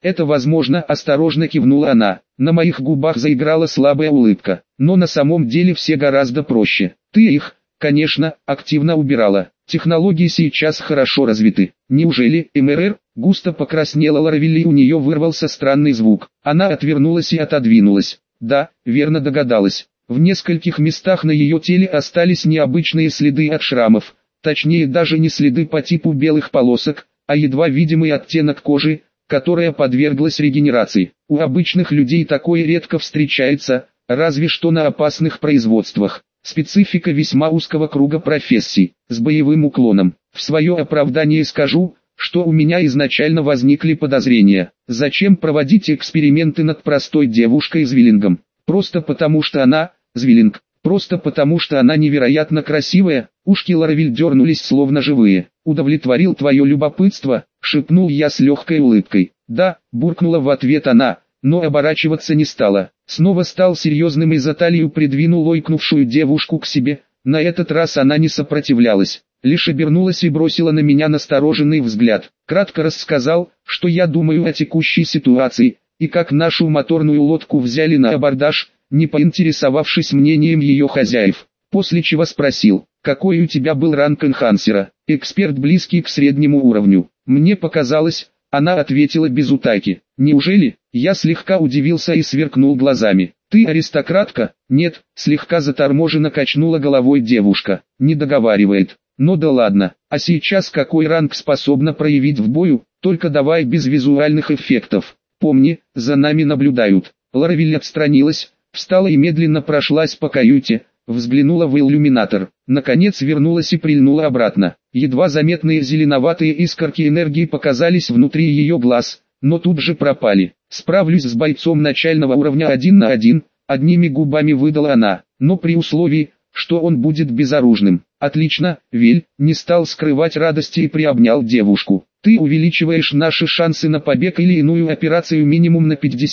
Это возможно, осторожно кивнула она. На моих губах заиграла слабая улыбка. Но на самом деле все гораздо проще. Ты их, конечно, активно убирала. Технологии сейчас хорошо развиты. Неужели, МРР? Густо покраснела Ларавиль, и у нее вырвался странный звук. Она отвернулась и отодвинулась. Да, верно догадалась. В нескольких местах на ее теле остались необычные следы от шрамов. Точнее, даже не следы по типу белых полосок, а едва видимый оттенок кожи, которая подверглась регенерации. У обычных людей такое редко встречается, разве что на опасных производствах. Специфика весьма узкого круга профессий, с боевым уклоном. В свое оправдание скажу, что у меня изначально возникли подозрения. Зачем проводить эксперименты над простой девушкой-звиллингом? Просто потому что она, звиллинг, просто потому что она невероятно красивая. Ушки Ларавиль дернулись словно живые. «Удовлетворил твое любопытство?» — шепнул я с легкой улыбкой. «Да», — буркнула в ответ она, но оборачиваться не стала. Снова стал серьезным и за талию придвинул ойкнувшую девушку к себе. На этот раз она не сопротивлялась, лишь обернулась и бросила на меня настороженный взгляд. Кратко рассказал, что я думаю о текущей ситуации, и как нашу моторную лодку взяли на абордаж, не поинтересовавшись мнением ее хозяев. После чего спросил: «Какой у тебя был ранг энхансера?» «Эксперт, близкий к среднему уровню». Мне показалось, она ответила без утайки. «Неужели?» Я слегка удивился и сверкнул глазами. «Ты аристократка?» «Нет», слегка заторможенно качнула головой девушка. Не договаривает. «Ну да ладно, а сейчас какой ранг способна проявить в бою? Только давай без визуальных эффектов. Помни, за нами наблюдают». Ларавиль отстранилась, встала и медленно прошлась по каюте, взглянула в иллюминатор, наконец вернулась и прильнула обратно. Едва заметные зеленоватые искорки энергии показались внутри ее глаз, но тут же пропали. «Справлюсь с бойцом начального уровня 1 на 1, одними губами выдала она, но при условии, что он будет безоружным. «Отлично, Виль», не стал скрывать радости и приобнял девушку. «Ты увеличиваешь наши шансы на побег или иную операцию минимум на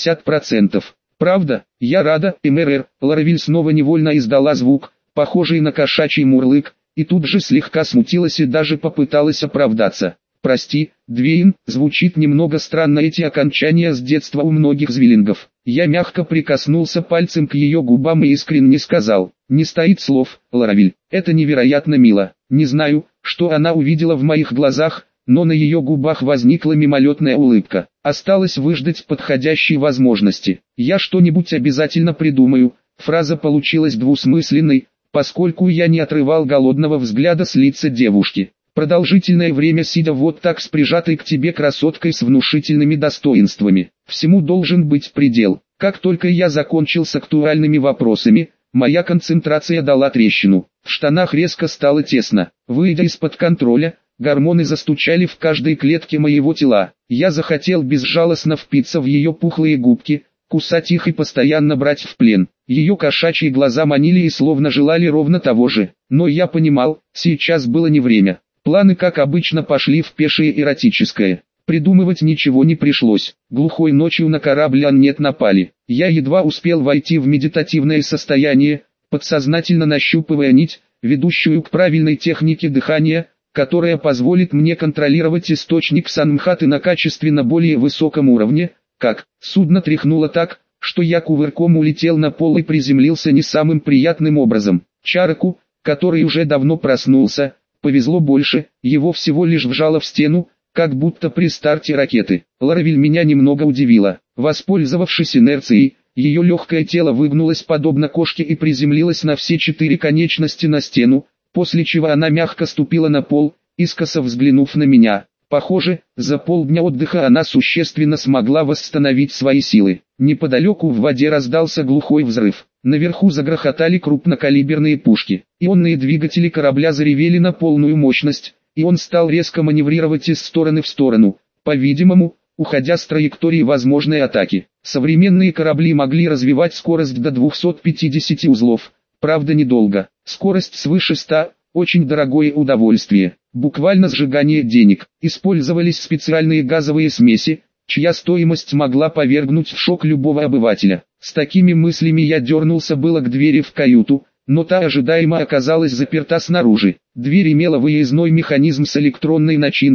50%. Правда? Я рада». МРР. Ларавиль снова невольно издала звук, похожий на кошачий мурлык, и тут же слегка смутилась и даже попыталась оправдаться. «Прости, Двейн», звучит немного странно, эти окончания с детства у многих звиллингов. Я мягко прикоснулся пальцем к ее губам и искренне сказал: «Не стоит слов, Ларавиль, это невероятно мило». Не знаю, что она увидела в моих глазах, но на ее губах возникла мимолетная улыбка. Осталось выждать подходящей возможности. «Я что-нибудь обязательно придумаю». Фраза получилась двусмысленной, поскольку я не отрывал голодного взгляда с лица девушки. Продолжительное время сидя вот так с прижатой к тебе красоткой с внушительными достоинствами. Всему должен быть предел. Как только я закончил с актуальными вопросами, моя концентрация дала трещину. В штанах резко стало тесно. Выйдя из-под контроля, гормоны застучали в каждой клетке моего тела. Я захотел безжалостно впиться в ее пухлые губки, кусать их и постоянно брать в плен. Ее кошачьи глаза манили и словно желали ровно того же. Но я понимал, сейчас было не время. Планы, как обычно, пошли в пешее эротическое. Придумывать ничего не пришлось. Глухой ночью на корабль Аннет напали. Я едва успел войти в медитативное состояние, подсознательно нащупывая нить, ведущую к правильной технике дыхания, которая позволит мне контролировать источник санмхаты на качественно более высоком уровне. Как судно тряхнуло так, что я кувырком улетел на пол и приземлился не самым приятным образом. Чараку, который уже давно проснулся, повезло больше, его всего лишь вжало в стену, как будто при старте ракеты. Ларавиль меня немного удивила. Воспользовавшись инерцией, ее легкое тело выгнулось подобно кошке и приземлилось на все 4 конечности на стену, после чего она мягко ступила на пол, искоса взглянув на меня. Похоже, за полдня отдыха она существенно смогла восстановить свои силы. Неподалеку в воде раздался глухой взрыв. Наверху загрохотали крупнокалиберные пушки. Ионные двигатели корабля заревели на полную мощность, и он стал резко маневрировать из стороны в сторону, по-видимому, уходя с траектории возможной атаки. Современные корабли могли развивать скорость до 250 узлов, правда недолго. Скорость свыше 100 – очень дорогое удовольствие, буквально сжигание денег. Использовались специальные газовые смеси, чья стоимость могла повергнуть в шок любого обывателя. С такими мыслями я дернулся было к двери в каюту, но та ожидаемо оказалась заперта снаружи. Дверь имела выездной механизм с электронной начинкой,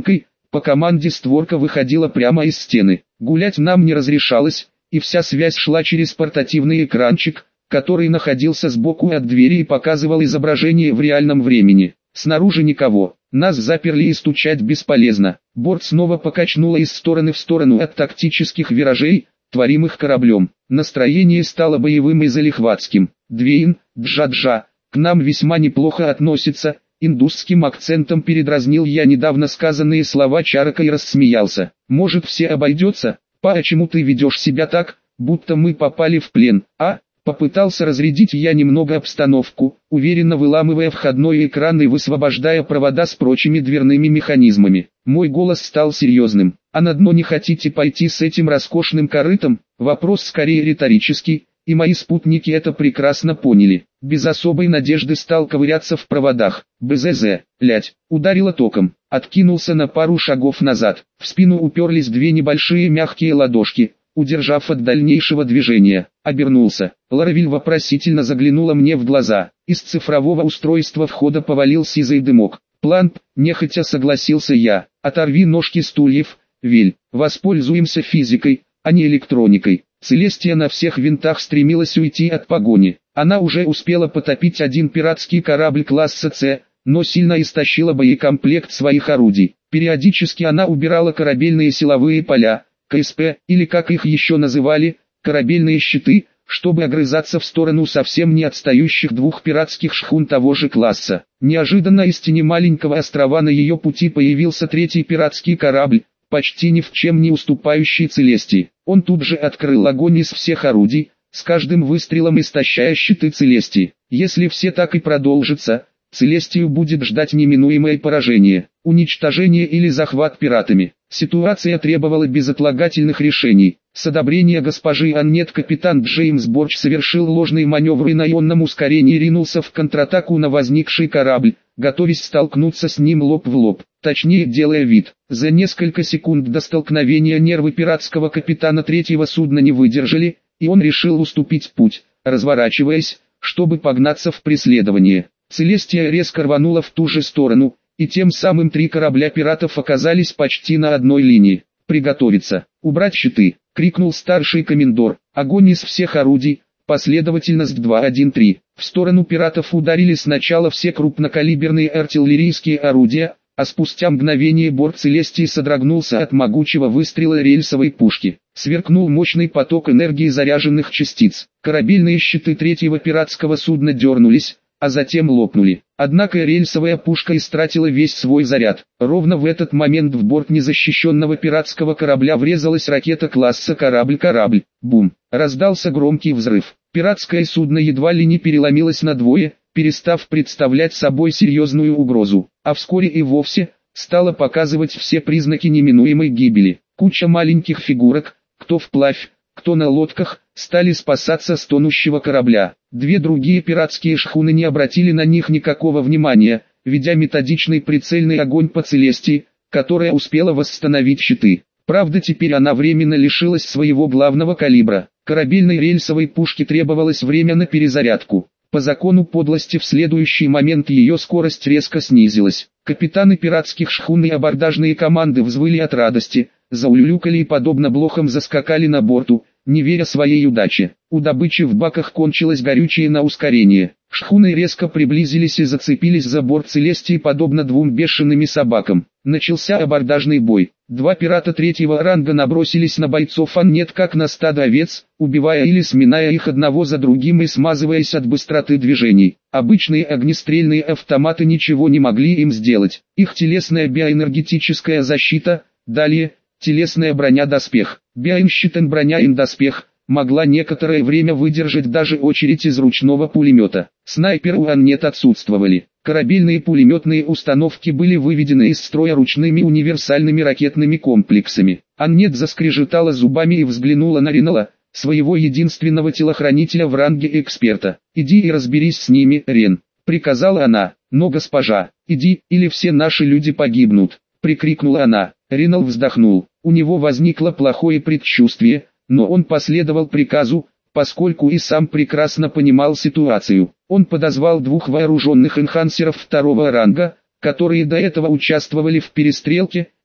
По команде створка выходила прямо из стены. Гулять нам не разрешалось, и вся связь шла через портативный экранчик, который находился сбоку от двери и показывал изображение в реальном времени. Снаружи никого. Нас заперли и стучать бесполезно. Борт снова покачнуло из стороны в сторону от тактических виражей, творимых кораблем. Настроение стало боевым и залихватским. Двейн, Джа-Джа, к нам весьма неплохо относится. Индусским акцентом передразнил я недавно сказанные слова Чарака и рассмеялся. Может, все обойдется? Почему ты ведешь себя так, будто мы попали в плен, а? Попытался разрядить я немного обстановку, уверенно выламывая входной экран и высвобождая провода с прочими дверными механизмами. Мой голос стал серьезным. А на дно не хотите пойти с этим роскошным корытом? Вопрос скорее риторический, и мои спутники это прекрасно поняли. Без особой надежды стал ковыряться в проводах. БЗЗ, лядь, ударило током. Откинулся на пару шагов назад. В спину уперлись две небольшие мягкие ладошки, удержав от дальнейшего движения. Обернулся. Ларавиль вопросительно заглянула мне в глаза. Из цифрового устройства входа повалил сизый дымок. Планп, нехотя согласился я. Оторви ножки стульев, Виль. Воспользуемся физикой, а не электроникой. Целестия на всех винтах стремилась уйти от погони. Она уже успела потопить один пиратский корабль класса С, но сильно истощила боекомплект своих орудий. Периодически она убирала корабельные силовые поля, КСП, или как их еще называли, корабельные щиты, чтобы огрызаться в сторону совсем не отстающих двух пиратских шхун того же класса. Неожиданно из тени маленького острова на ее пути появился третий пиратский корабль, почти ни в чем не уступающий Целестии. Он тут же открыл огонь из всех орудий, с каждым выстрелом истощая щиты Целестии. Если все так и продолжится, Целестию будет ждать неминуемое поражение, уничтожение или захват пиратами. Ситуация требовала безотлагательных решений. С одобрения госпожи Аннет капитан Джеймс Борч совершил ложный маневр и на ионном ускорении ринулся в контратаку на возникший корабль, готовясь столкнуться с ним лоб в лоб, точнее делая вид. За несколько секунд до столкновения нервы пиратского капитана третьего судна не выдержали, и он решил уступить путь, разворачиваясь, чтобы погнаться в преследование. Целестия резко рванула в ту же сторону, и тем самым три корабля пиратов оказались почти на одной линии. «Приготовиться! Убрать щиты!» — крикнул старший комендор. Огонь из всех орудий, последовательность 2-1-3. В сторону пиратов ударили сначала все крупнокалиберные артиллерийские орудия, а спустя мгновение борт Целестии содрогнулся от могучего выстрела рельсовой пушки. Сверкнул мощный поток энергии заряженных частиц. Корабельные щиты третьего пиратского судна дернулись, а затем лопнули. Однако рельсовая пушка истратила весь свой заряд. Ровно в этот момент в борт незащищенного пиратского корабля врезалась ракета класса «Корабль». Бум! Раздался громкий взрыв. Пиратское судно едва ли не переломилось надвое, перестав представлять собой серьезную угрозу, а вскоре и вовсе стало показывать все признаки неминуемой гибели. Куча маленьких фигурок, кто вплавь, кто на лодках, стали спасаться с тонущего корабля. Две другие пиратские шхуны не обратили на них никакого внимания, ведя методичный прицельный огонь по Целестии, которая успела восстановить щиты. Правда, теперь она временно лишилась своего главного калибра. Корабельной рельсовой пушке требовалось время на перезарядку. По закону подлости в следующий момент ее скорость резко снизилась. Капитаны пиратских шхун и абордажные команды взвыли от радости, заулюлюкали и подобно блохам заскакали на борту, не веря своей удаче. У добычи в баках кончилось горючее на ускорение. Шхуны резко приблизились и зацепились за борт Целестии подобно двум бешеными собакам. Начался абордажный бой. Два пирата третьего ранга набросились на бойцов Аннет как на стадо овец, убивая или сминая их одного за другим и смазываясь от быстроты движений. Обычные огнестрельные автоматы ничего не могли им сделать. Их телесная биоэнергетическая защита, далее, телесная броня-доспех, биоэнщитен броня-доспех, могла некоторое время выдержать даже очередь из ручного пулемета. Снайперы у Аннет отсутствовали. Корабельные пулеметные установки были выведены из строя ручными универсальными ракетными комплексами. Аннет заскрежетала зубами и взглянула на Ренала, своего единственного телохранителя в ранге эксперта. «Иди и разберись с ними, Рен», — приказала она. «Но, госпожа, иди, или все наши люди погибнут», — прикрикнула она. Ренал вздохнул. У него возникло плохое предчувствие, но он последовал приказу, поскольку и сам прекрасно понимал ситуацию. Он подозвал двух вооруженных энхансеров второго ранга, которые до этого участвовали в перестрелке,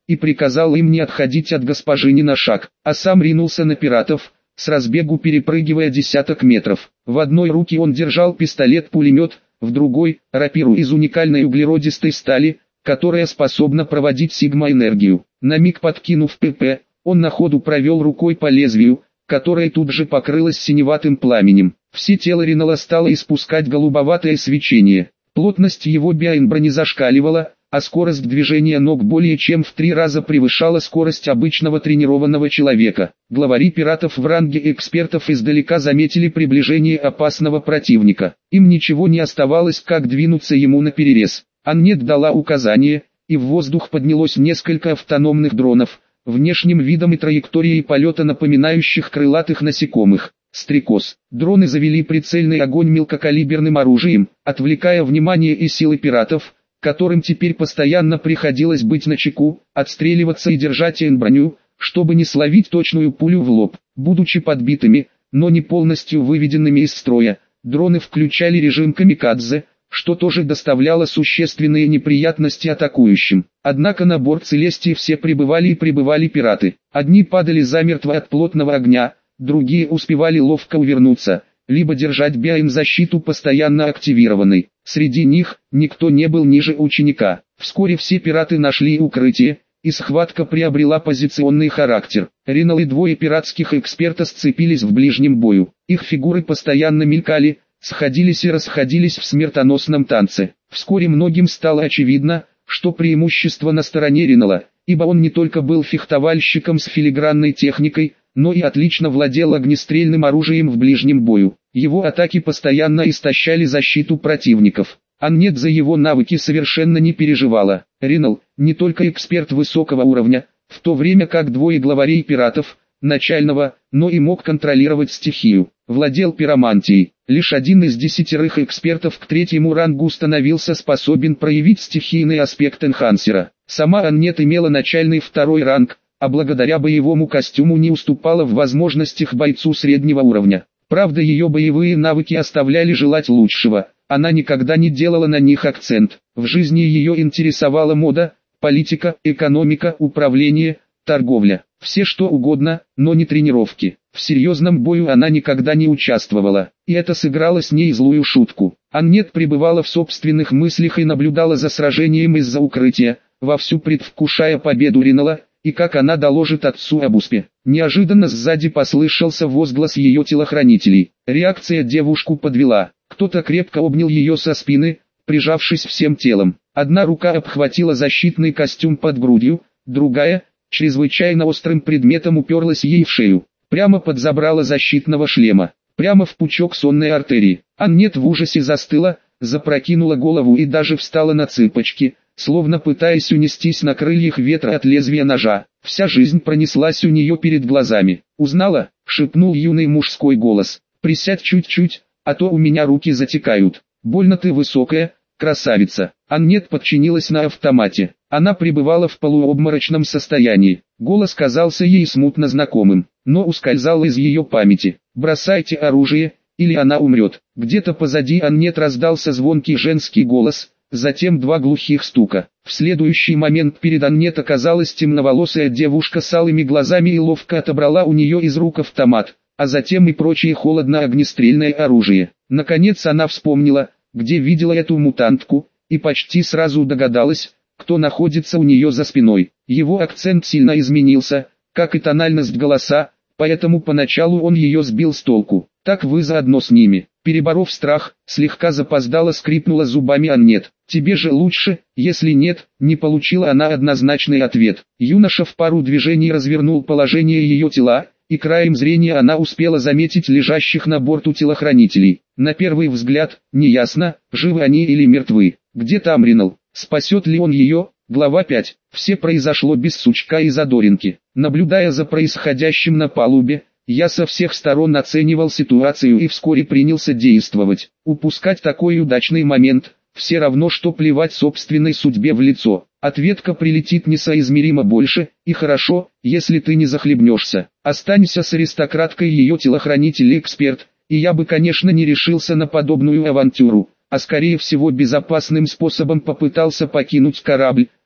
и приказал им не отходить от госпожи ни на шаг, а сам ринулся на пиратов, с разбегу перепрыгивая десяток метров. В одной руке он держал пистолет-пулемет, в другой – рапиру из уникальной углеродистой стали, которая способна проводить сигма-энергию. На миг подкинув ПП, он на ходу провел рукой по лезвию, которое тут же покрылось синеватым пламенем. Все тело Ринала стало испускать голубоватое свечение. Плотность его биомброни зашкаливала, а скорость движения ног более чем в 3 раза превышала скорость обычного тренированного человека. Главари пиратов в ранге экспертов издалека заметили приближение опасного противника. Им ничего не оставалось, как двинуться ему наперерез. Аннет дала указание, и в воздух поднялось несколько автономных дронов, внешним видом и траекторией полета напоминающих крылатых насекомых. Стрекоз. Дроны завели прицельный огонь мелкокалиберным оружием, отвлекая внимание и силы пиратов, которым теперь постоянно приходилось быть начеку, отстреливаться и держать броню, чтобы не словить точную пулю в лоб. Будучи подбитыми, но не полностью выведенными из строя, дроны включали режим камикадзе, что тоже доставляло существенные неприятности атакующим. Однако на борт Целестии все прибывали и прибывали пираты. Одни падали замертво от плотного огня, другие успевали ловко увернуться, либо держать биомзащиту постоянно активированной. Среди них, никто не был ниже ученика. Вскоре все пираты нашли укрытие, и схватка приобрела позиционный характер. Ринал и двое пиратских эксперта сцепились в ближнем бою. Их фигуры постоянно мелькали, сходились и расходились в смертоносном танце. Вскоре многим стало очевидно, что преимущество на стороне Ринала, ибо он не только был фехтовальщиком с филигранной техникой, но и отлично владел огнестрельным оружием в ближнем бою. Его атаки постоянно истощали защиту противников. Аннет за его навыки совершенно не переживала. Ринал, не только эксперт высокого уровня, в то время как двое главарей пиратов, начального, но и мог контролировать стихию, владел пиромантией. Лишь один из 10 экспертов к 3-му рангу становился способен проявить стихийный аспект энхансера. Сама Аннет имела начальный 2-й ранг, а благодаря боевому костюму не уступала в возможностях бойцу среднего уровня. Правда, ее боевые навыки оставляли желать лучшего, она никогда не делала на них акцент. В жизни ее интересовала мода, политика, экономика, управление, торговля. Все что угодно, но не тренировки. В серьезном бою она никогда не участвовала, и это сыграло с ней злую шутку. Аннет пребывала в собственных мыслях и наблюдала за сражением из-за укрытия, вовсю предвкушая победу Ринала, и как она доложит отцу об успехе. Неожиданно сзади послышался возглас ее телохранителей. Реакция девушку подвела. Кто-то крепко обнял ее со спины, прижавшись всем телом. Одна рука обхватила защитный костюм под грудью, другая, чрезвычайно острым предметом уперлась ей в шею. Прямо под забрало защитного шлема. Прямо в пучок сонной артерии. Аннет в ужасе застыла, запрокинула голову и даже встала на цыпочки, словно пытаясь унестись на крыльях ветра от лезвия ножа. Вся жизнь пронеслась у нее перед глазами. «Узнала?» — шепнул юный мужской голос. «Присядь чуть-чуть, а то у меня руки затекают. Больно ты высокая, красавица». Аннет подчинилась на автомате. Она пребывала в полуобморочном состоянии. Голос казался ей смутно знакомым, но ускользал из ее памяти. «Бросайте оружие, или она умрет». Где-то позади Аннет раздался звонкий женский голос, затем 2 глухих стука. В следующий момент перед Аннет оказалась темноволосая девушка с алыми глазами и ловко отобрала у нее из рук автомат, а затем и прочее холодно-огнестрельное оружие. Наконец она вспомнила, где видела эту мутантку, и почти сразу догадалась, кто находится у нее за спиной. Его акцент сильно изменился, как и тональность голоса, поэтому поначалу он ее сбил с толку. «Так вы заодно с ними». Переборов страх, слегка запоздало скрипнула зубами Аннет. «Тебе же лучше, если нет», не получила она однозначный ответ. Юноша в пару движений развернул положение ее тела, и краем зрения она успела заметить лежащих на борту телохранителей. На первый взгляд, неясно, живы они или мертвы. Где там Ринал? Спасет ли он ее? Глава 5. Все произошло без сучка и задоринки. Наблюдая за происходящим на палубе, я со всех сторон оценивал ситуацию и вскоре принялся действовать. Упускать такой удачный момент, все равно что плевать собственной судьбе в лицо. Ответка прилетит несоизмеримо больше, и хорошо, если ты не захлебнешься. Останься с аристократкой ее телохранитель и эксперт, и я бы конечно не решился на подобную авантюру, а скорее всего безопасным способом попытался покинуть корабль,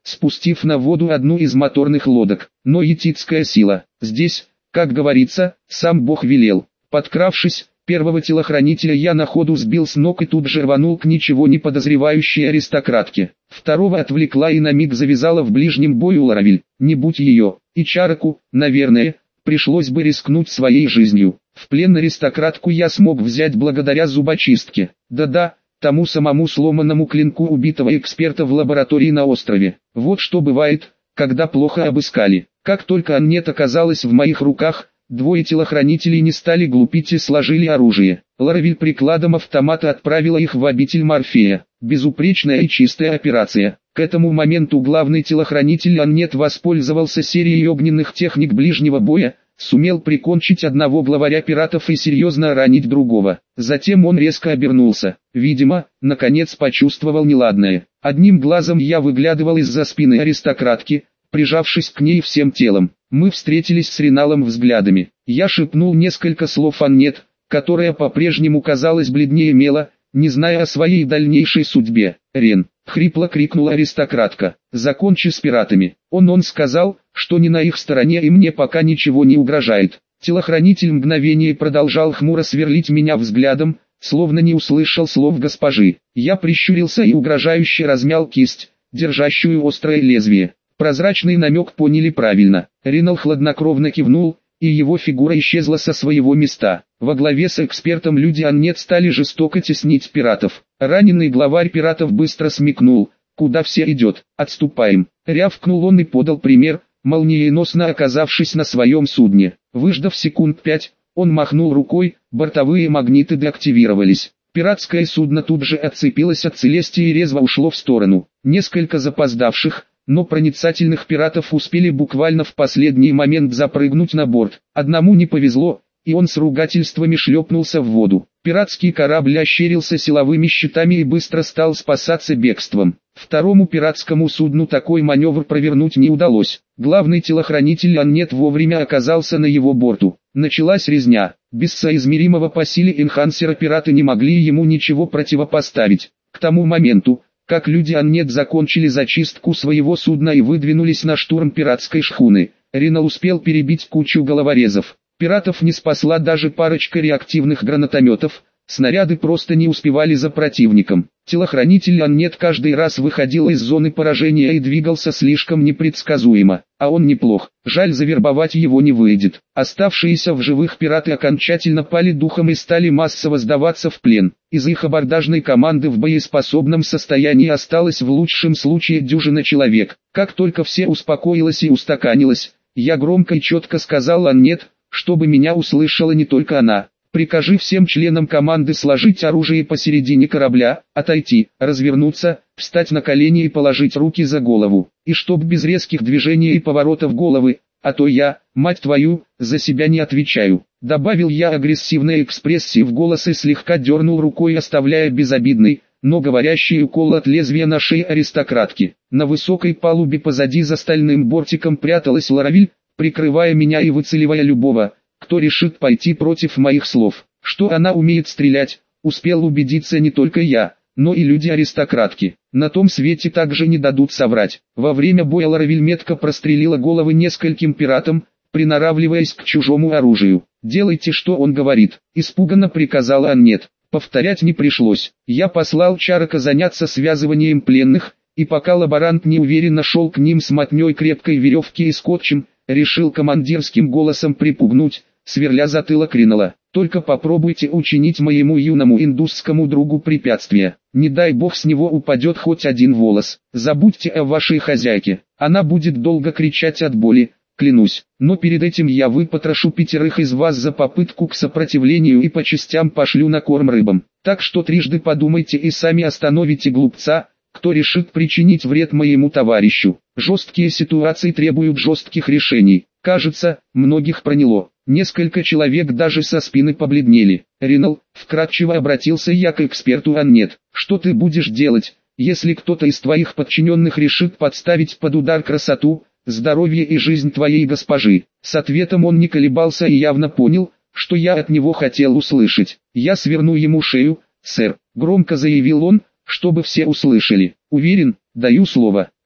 спустив на воду одну из моторных лодок. Но етитская сила. Здесь, как говорится, сам Бог велел. Подкравшись, первого телохранителя я на ходу сбил с ног и тут же рванул к ничего не подозревающей аристократке. Второго отвлекла и на миг завязала в ближнем бою Ларавиль. Не будь ее, и Чараку, наверное, пришлось бы рискнуть своей жизнью. В плен аристократку я смог взять благодаря зубочистке. Да-да, тому самому сломанному клинку убитого эксперта в лаборатории на острове. Вот что бывает, когда плохо обыскали. Как только Аннет оказалась в моих руках, двое телохранителей не стали глупить и сложили оружие. Ларавиль прикладом автомата отправила их в обитель Морфея. Безупречная и чистая операция. К этому моменту главный телохранитель Аннет воспользовался серией огненных техник ближнего боя, сумел прикончить одного главаря пиратов и серьезно ранить другого. Затем он резко обернулся. Видимо, наконец почувствовал неладное. Одним глазом я выглядывал из-за спины аристократки, прижавшись к ней всем телом. Мы встретились с Реналом взглядами. Я шепнул несколько слов Аннет, которая по-прежнему казалась бледнее мела, не зная о своей дальнейшей судьбе. «Рен!» — хрипло крикнула аристократка. «Закончи с пиратами!» Он сказал, что не на их стороне и мне пока ничего не угрожает. Телохранитель мгновение продолжал хмуро сверлить меня взглядом, словно не услышал слов госпожи. Я прищурился и угрожающе размял кисть, держащую острое лезвие. Прозрачный намек поняли правильно. Ренал хладнокровно кивнул, и его фигура исчезла со своего места. Во главе с экспертом люди Аннет стали жестоко теснить пиратов. Раненый главарь пиратов быстро смекнул, куда все идет. «Отступаем!» — рявкнул он и подал пример, молниеносно оказавшись на своем судне. Выждав секунд 5, он махнул рукой, бортовые магниты деактивировались. Пиратское судно тут же отцепилось от Целестии и резво ушло в сторону. Несколько запоздавших, но проницательных пиратов успели буквально в последний момент запрыгнуть на борт. Одному не повезло, и он с ругательствами шлепнулся в воду. Пиратский корабль ощерился силовыми щитами и быстро стал спасаться бегством. Второму пиратскому судну такой маневр провернуть не удалось. Главный телохранитель Аннет вовремя оказался на его борту. Началась резня. Без соизмеримого по силе энхансера пираты не могли ему ничего противопоставить. К тому моменту, как люди Аннет закончили зачистку своего судна и выдвинулись на штурм пиратской шхуны, Ренал успел перебить кучу головорезов. Пиратов не спасла даже парочка реактивных гранатометов, снаряды просто не успевали за противником. Телохранитель Аннет каждый раз выходил из зоны поражения и двигался слишком непредсказуемо, а он неплох, жаль завербовать его не выйдет. Оставшиеся в живых пираты окончательно пали духом и стали массово сдаваться в плен. Из их абордажной команды в боеспособном состоянии осталось в лучшем случае дюжина человек. Как только все успокоилось и устаканилось, я громко и четко сказал Аннет, чтобы меня услышала не только она. Прикажи всем членам команды сложить оружие посередине корабля, отойти, развернуться, встать на колени и положить руки за голову. И чтоб без резких движений и поворотов головы, а то я, мать твою, за себя не отвечаю. Добавил я агрессивной экспрессии в голос и слегка дернул рукой, оставляя безобидный, но говорящий укол от лезвия на шее аристократки. На высокой палубе позади за стальным бортиком пряталась Ларавиль, прикрывая меня и выцеливая любого, кто решит пойти против моих слов. Что она умеет стрелять, успел убедиться не только я, но и люди-аристократки. На том свете также не дадут соврать. Во время боя Ларавиль метко прострелила головы нескольким пиратам, приноравливаясь к чужому оружию. «Делайте, что он говорит», — испуганно приказала Аннет. Повторять не пришлось. Я послал Чарака заняться связыванием пленных, и пока лаборант неуверенно шел к ним с мотней крепкой веревки и скотчем, решил командирским голосом припугнуть, сверля затылок Ренала. «Только попробуйте учинить моему юному индусскому другу препятствие. Не дай бог с него упадет хоть один волос. Забудьте о вашей хозяйке. Она будет долго кричать от боли, клянусь. Но перед этим я выпотрошу 5 из вас за попытку к сопротивлению и по частям пошлю на корм рыбам. Так что трижды подумайте и сами остановите глупца, кто решит причинить вред моему товарищу. Жесткие ситуации требуют жестких решений. Кажется, многих проняло. Несколько человек даже со спины побледнели. Ренал, вкратчиво обратился я к эксперту Аннет. Что ты будешь делать, если кто-то из твоих подчиненных решит подставить под удар красоту, здоровье и жизнь твоей госпожи? С ответом он не колебался и явно понял, что я от него хотел услышать. Я сверну ему шею, сэр, громко заявил он, чтобы все услышали. Уверен, даю слово.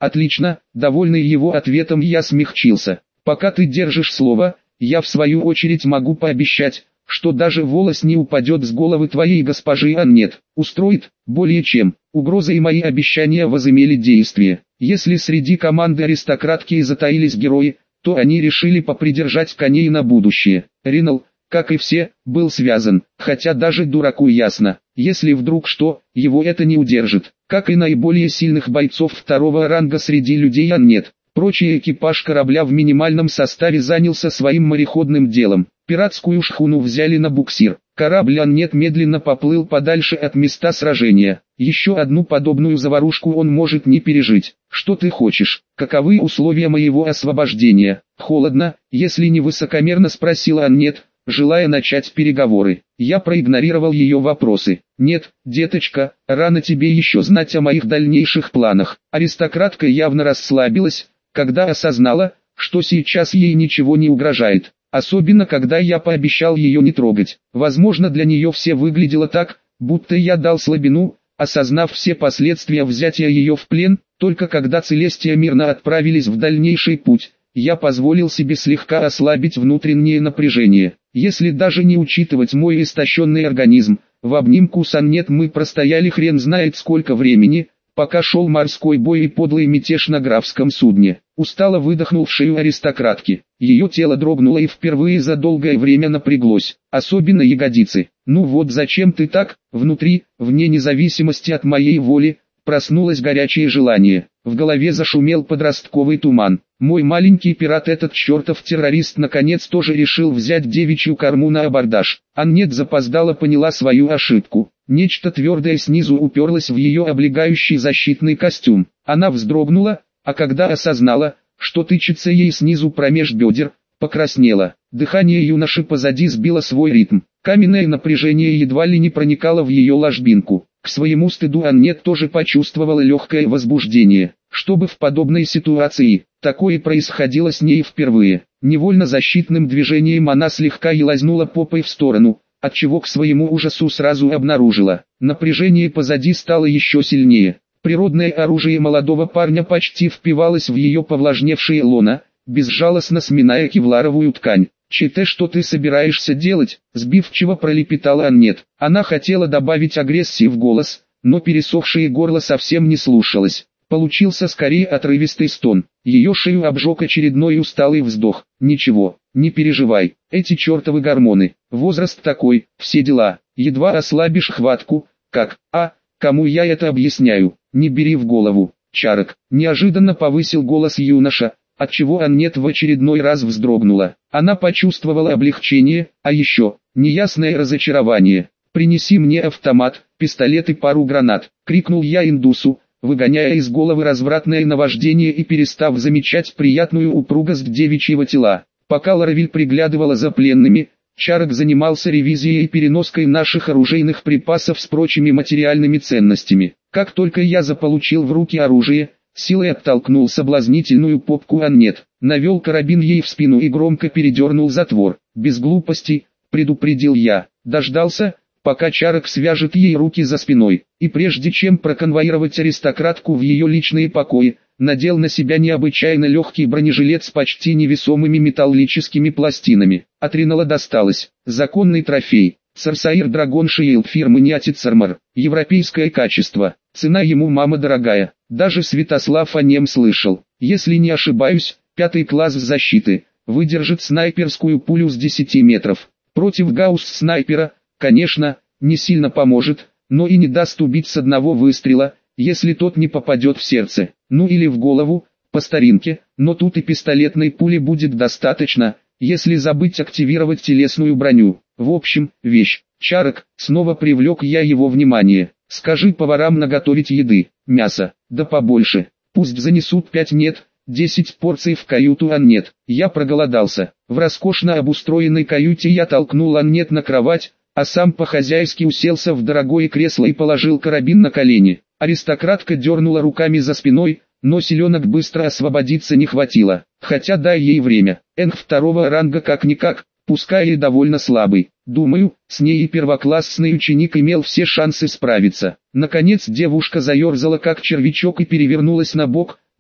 Отлично, довольный его ответом я смягчился. Пока ты держишь слово, я в свою очередь могу пообещать, что даже волос не упадет с головы твоей госпожи Аннет. Устроит? Более чем. Угрозы и мои обещания возымели действие. Если среди команды аристократки и затаились герои, то они решили попридержать коней на будущее. Ринал, как и все, был связан, хотя даже дураку ясно, если вдруг что, его это не удержит, как и наиболее сильных бойцов второго ранга среди людей Аннет. Прочий экипаж корабля в минимальном составе занялся своим мореходным делом. Пиратскую шхуну взяли на буксир. Корабль Аннет медленно поплыл подальше от места сражения. Еще одну подобную заварушку он может не пережить. Что ты хочешь? Каковы условия моего освобождения? Холодно, если не высокомерно спросила Аннет, желая начать переговоры. Я проигнорировал ее вопросы. Нет, деточка, рано тебе еще знать о моих дальнейших планах. Аристократка явно расслабилась, когда осознала, что сейчас ей ничего не угрожает. Особенно когда я пообещал ее не трогать. Возможно, для нее все выглядело так, будто я дал слабину, осознав все последствия взятия ее в плен. Только когда Целестия мирно отправились в дальнейший путь, я позволил себе слегка ослабить внутреннее напряжение. Если даже не учитывать мой истощенный организм, в обнимку с Аннет мы простояли хрен знает сколько времени, пока шел морской бой и подлый мятеж на графском судне. Устало выдохнул в шею аристократки. Ее тело дрогнуло и впервые за долгое время напряглось, особенно ягодицы. Ну вот зачем ты так? Внутри, вне независимости от моей воли, проснулось горячее желание. В голове зашумел подростковый туман. Мой маленький пират, этот чертов террорист, наконец тоже решил взять девичью корму на абордаж. Аннет запоздало поняла свою ошибку. Нечто твердое снизу уперлось в ее облегающий защитный костюм. Она вздрогнула, а когда осознала, что тычется ей снизу промеж бедер, покраснела. Дыхание юноши позади сбило свой ритм. Каменное напряжение едва ли не проникало в ее ложбинку. К своему стыду Аннет тоже почувствовала легкое возбуждение. Чтобы в подобной ситуации, такое происходило с ней впервые. Невольно защитным движением она слегка елознула попой в сторону, отчего к своему ужасу сразу обнаружила. Напряжение позади стало еще сильнее. Природное оружие молодого парня почти впивалось в ее повлажневшее лоно, безжалостно сминая кевларовую ткань. «Чите, что ты собираешься делать?» – сбивчиво пролепетала Аннет. Она хотела добавить агрессии в голос, но пересохшее горло совсем не слушалось. Получился скорее отрывистый стон. Ее шею обжег очередной усталый вздох. «Ничего, не переживай, эти чертовы гормоны, возраст такой, все дела. Едва ослабишь хватку, как, кому я это объясняю? Не бери в голову, Чарок». Неожиданно повысил голос юноша, отчего Аннет в очередной раз вздрогнула. Она почувствовала облегчение, а еще, неясное разочарование. «Принеси мне автомат, пистолет и пару гранат», — крикнул я индусу, выгоняя из головы развратное наваждение и перестав замечать приятную упругость девичьего тела. Пока Ларавиль приглядывала за пленными, Чарок занимался ревизией и переноской наших оружейных припасов с прочими материальными ценностями. Как только я заполучил в руки оружие, силой оттолкнул соблазнительную попку Аннет, навел карабин ей в спину и громко передернул затвор. «Без глупостей», — предупредил я, дождался, пока Чарок свяжет ей руки за спиной, и прежде чем проконвоировать аристократку в ее личные покои, надел на себя необычайно легкий бронежилет с почти невесомыми металлическими пластинами. От Ринала досталось. Законный трофей. Царсаир Драгон Shield фирмы Niatits Armor. Европейское качество. Цена ему мама дорогая. Даже Святослав о нем слышал. Если не ошибаюсь, 5 класс защиты. Выдержит снайперскую пулю с 10 метров. Против гаусс-снайпера, конечно, не сильно поможет, но и не даст убить с одного выстрела, если тот не попадет в сердце, ну или в голову, по старинке, но тут и пистолетной пули будет достаточно, если забыть активировать телесную броню. В общем, вещь. Чарок, снова привлек я его внимание. Скажи поварам наготовить еды, мясо, да побольше. Пусть занесут 5, нет, 10 порций в каюту Аннет. Я проголодался. В роскошно обустроенной каюте я толкнул Аннет на кровать, а сам по-хозяйски уселся в дорогое кресло и положил карабин на колени. Аристократка дернула руками за спиной, но силенок быстро освободиться не хватило. Хотя дай ей время. Энг второго ранга как-никак, пускай и довольно слабый. Думаю, с ней и первоклассный ученик имел все шансы справиться. Наконец девушка заерзала как червячок и перевернулась на бок,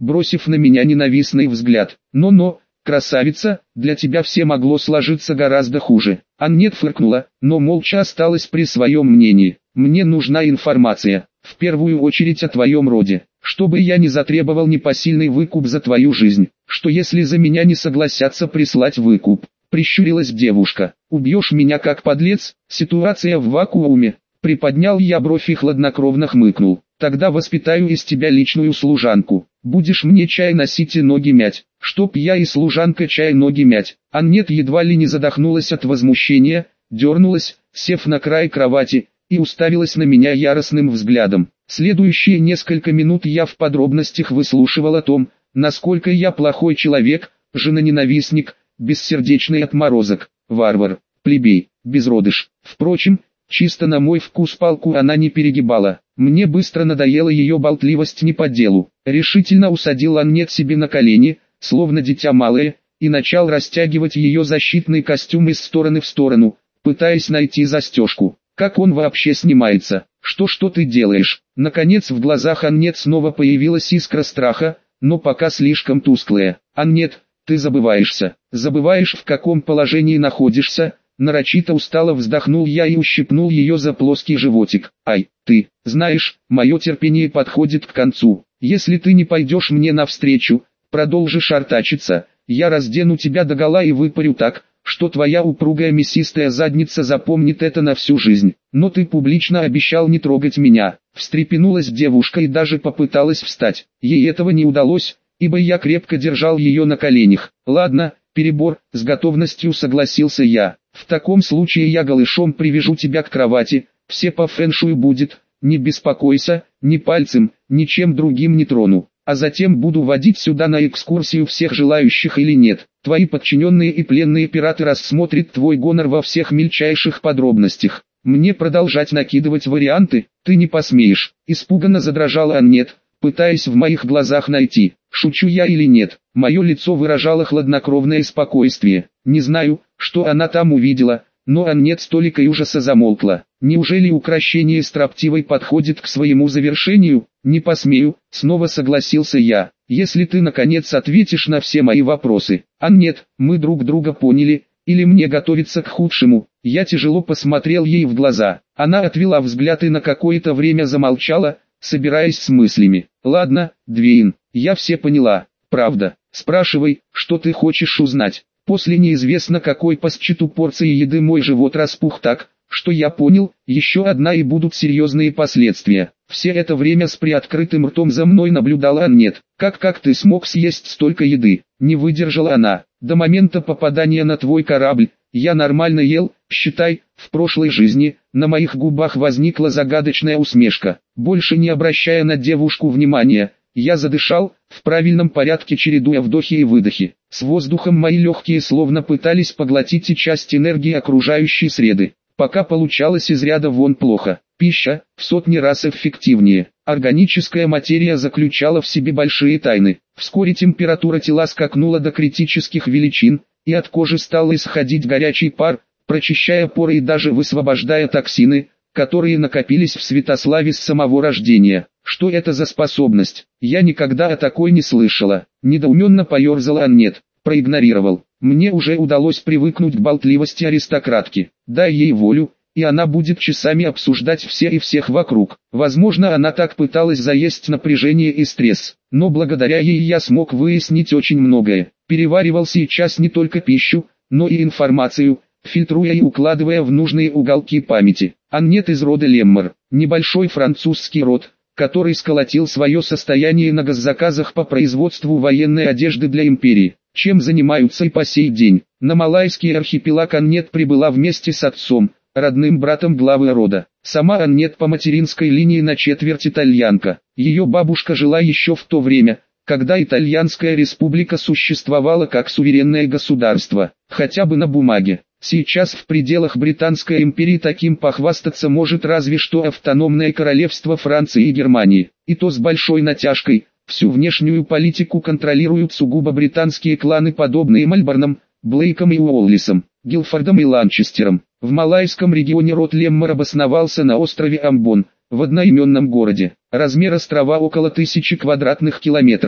бросив на меня ненавистный взгляд. «Но, красавица, для тебя все могло сложиться гораздо хуже». Аннет фыркнула, но молча осталась при своем мнении. «Мне нужна информация, в первую очередь о твоем роде, чтобы я не затребовал непосильный выкуп за твою жизнь. Что если за меня не согласятся прислать выкуп?» Прищурилась девушка. «Убьешь меня как подлец? Ситуация в вакууме». Приподнял я бровь и хладнокровно хмыкнул. «Тогда воспитаю из тебя личную служанку. Будешь мне чай носить и ноги мять». «Чтоб я и служанка чай ноги мять». Аннет едва ли не задохнулась от возмущения, дернулась, сев на край кровати, и уставилась на меня яростным взглядом. Следующие несколько минут я в подробностях выслушивал о том, насколько я плохой человек, женоненавистник, бессердечный отморозок, варвар, плебей, безродыш. Впрочем, чисто на мой вкус палку она не перегибала. Мне быстро надоела ее болтливость не по делу. Решительно усадил Аннет себе на колени, словно дитя малое, и начал растягивать ее защитный костюм из стороны в сторону, пытаясь найти застежку. Как он вообще снимается? Что ты делаешь? Наконец в глазах Аннет снова появилась искра страха, но пока слишком тусклая. «Аннет, ты забываешься. Забываешь, в каком положении находишься?» Нарочито устало вздохнул я и ущипнул ее за плоский животик. «Ай, ты, знаешь, мое терпение подходит к концу. Если ты не пойдешь мне навстречу, продолжишь артачиться, я раздену тебя догола и выпарю так, что твоя упругая мясистая задница запомнит это на всю жизнь. Но ты публично обещал не трогать меня». Встрепенулась девушка и даже попыталась встать. Ей этого не удалось, ибо я крепко держал ее на коленях. «Ладно, перебор», — с готовностью согласился я. «В таком случае я голышом привяжу тебя к кровати, все по фэншую будет, не беспокойся, ни пальцем, ничем другим не трону. А затем буду водить сюда на экскурсию всех желающих или нет. Твои подчиненные и пленные пираты рассмотрят твой гонор во всех мельчайших подробностях. Мне продолжать накидывать варианты? Ты не посмеешь». Испуганно задрожала Аннет, пытаясь в моих глазах найти, шучу я или нет. Мое лицо выражало хладнокровное спокойствие. Не знаю, что она там увидела, но Аннет с толикой ужаса замолкла. Неужели укрощение строптивой подходит к своему завершению? «Не посмею», — снова согласился я, «если ты наконец ответишь на все мои вопросы». «Аннет, мы друг друга поняли, или мне готовиться к худшему?» Я тяжело посмотрел ей в глаза. Она отвела взгляд и на какое-то время замолчала, собираясь с мыслями. «Ладно, Двейн, я все поняла. Правда, спрашивай, что ты хочешь узнать». После неизвестно какой по счету порции еды мой живот распух так, что я понял, еще одна и будут серьезные последствия. Все это время с приоткрытым ртом за мной наблюдала Аннет. «Как ты смог съесть столько еды?» Не выдержала она. «До момента попадания на твой корабль, я нормально ел, считай, в прошлой жизни». На моих губах возникла загадочная усмешка. Больше не обращая на девушку внимания, я задышал, в правильном порядке чередуя вдохи и выдохи. С воздухом мои легкие словно пытались поглотить и часть энергии окружающей среды. Пока получалось из ряда вон плохо. Пища в сотни раз эффективнее. Органическая материя заключала в себе большие тайны. Вскоре температура тела скакнула до критических величин, и от кожи стал исходить горячий пар, прочищая поры и даже высвобождая токсины, которые накопились в Святославе с самого рождения. Что это за способность? Я никогда о такой не слышала. Недоуменно поерзала Аннет. Проигнорировал. Мне уже удалось привыкнуть к болтливости аристократки. Дай ей волю, и она будет часами обсуждать все и всех вокруг. Возможно, она так пыталась заесть напряжение и стресс, но благодаря ей я смог выяснить очень многое. Переваривал сейчас не только пищу, но и информацию, фильтруя и укладывая в нужные уголки памяти. Аннет из рода Леммер, небольшой французский род, который сколотил свое состояние на госзаказах по производству военной одежды для империи, чем занимаются и по сей день. На Малайский архипелаг Аннет прибыла вместе с отцом, родным братом главы рода. Сама Аннет по материнской линии на четверть итальянка. Ее бабушка жила еще в то время, когда Итальянская республика существовала как суверенное государство, хотя бы на бумаге. Сейчас в пределах Британской империи таким похвастаться может разве что автономное королевство Франции и Германии, и то с большой натяжкой. Всю внешнюю политику контролируют сугубо британские кланы, подобные Мальборнам, Блейкам и Уоллисам, Гилфордам и Ланчестерам. В Малайском регионе род Леммер обосновался на острове Амбон, в одноименном городе. Размер острова около 1000 квадратных километров.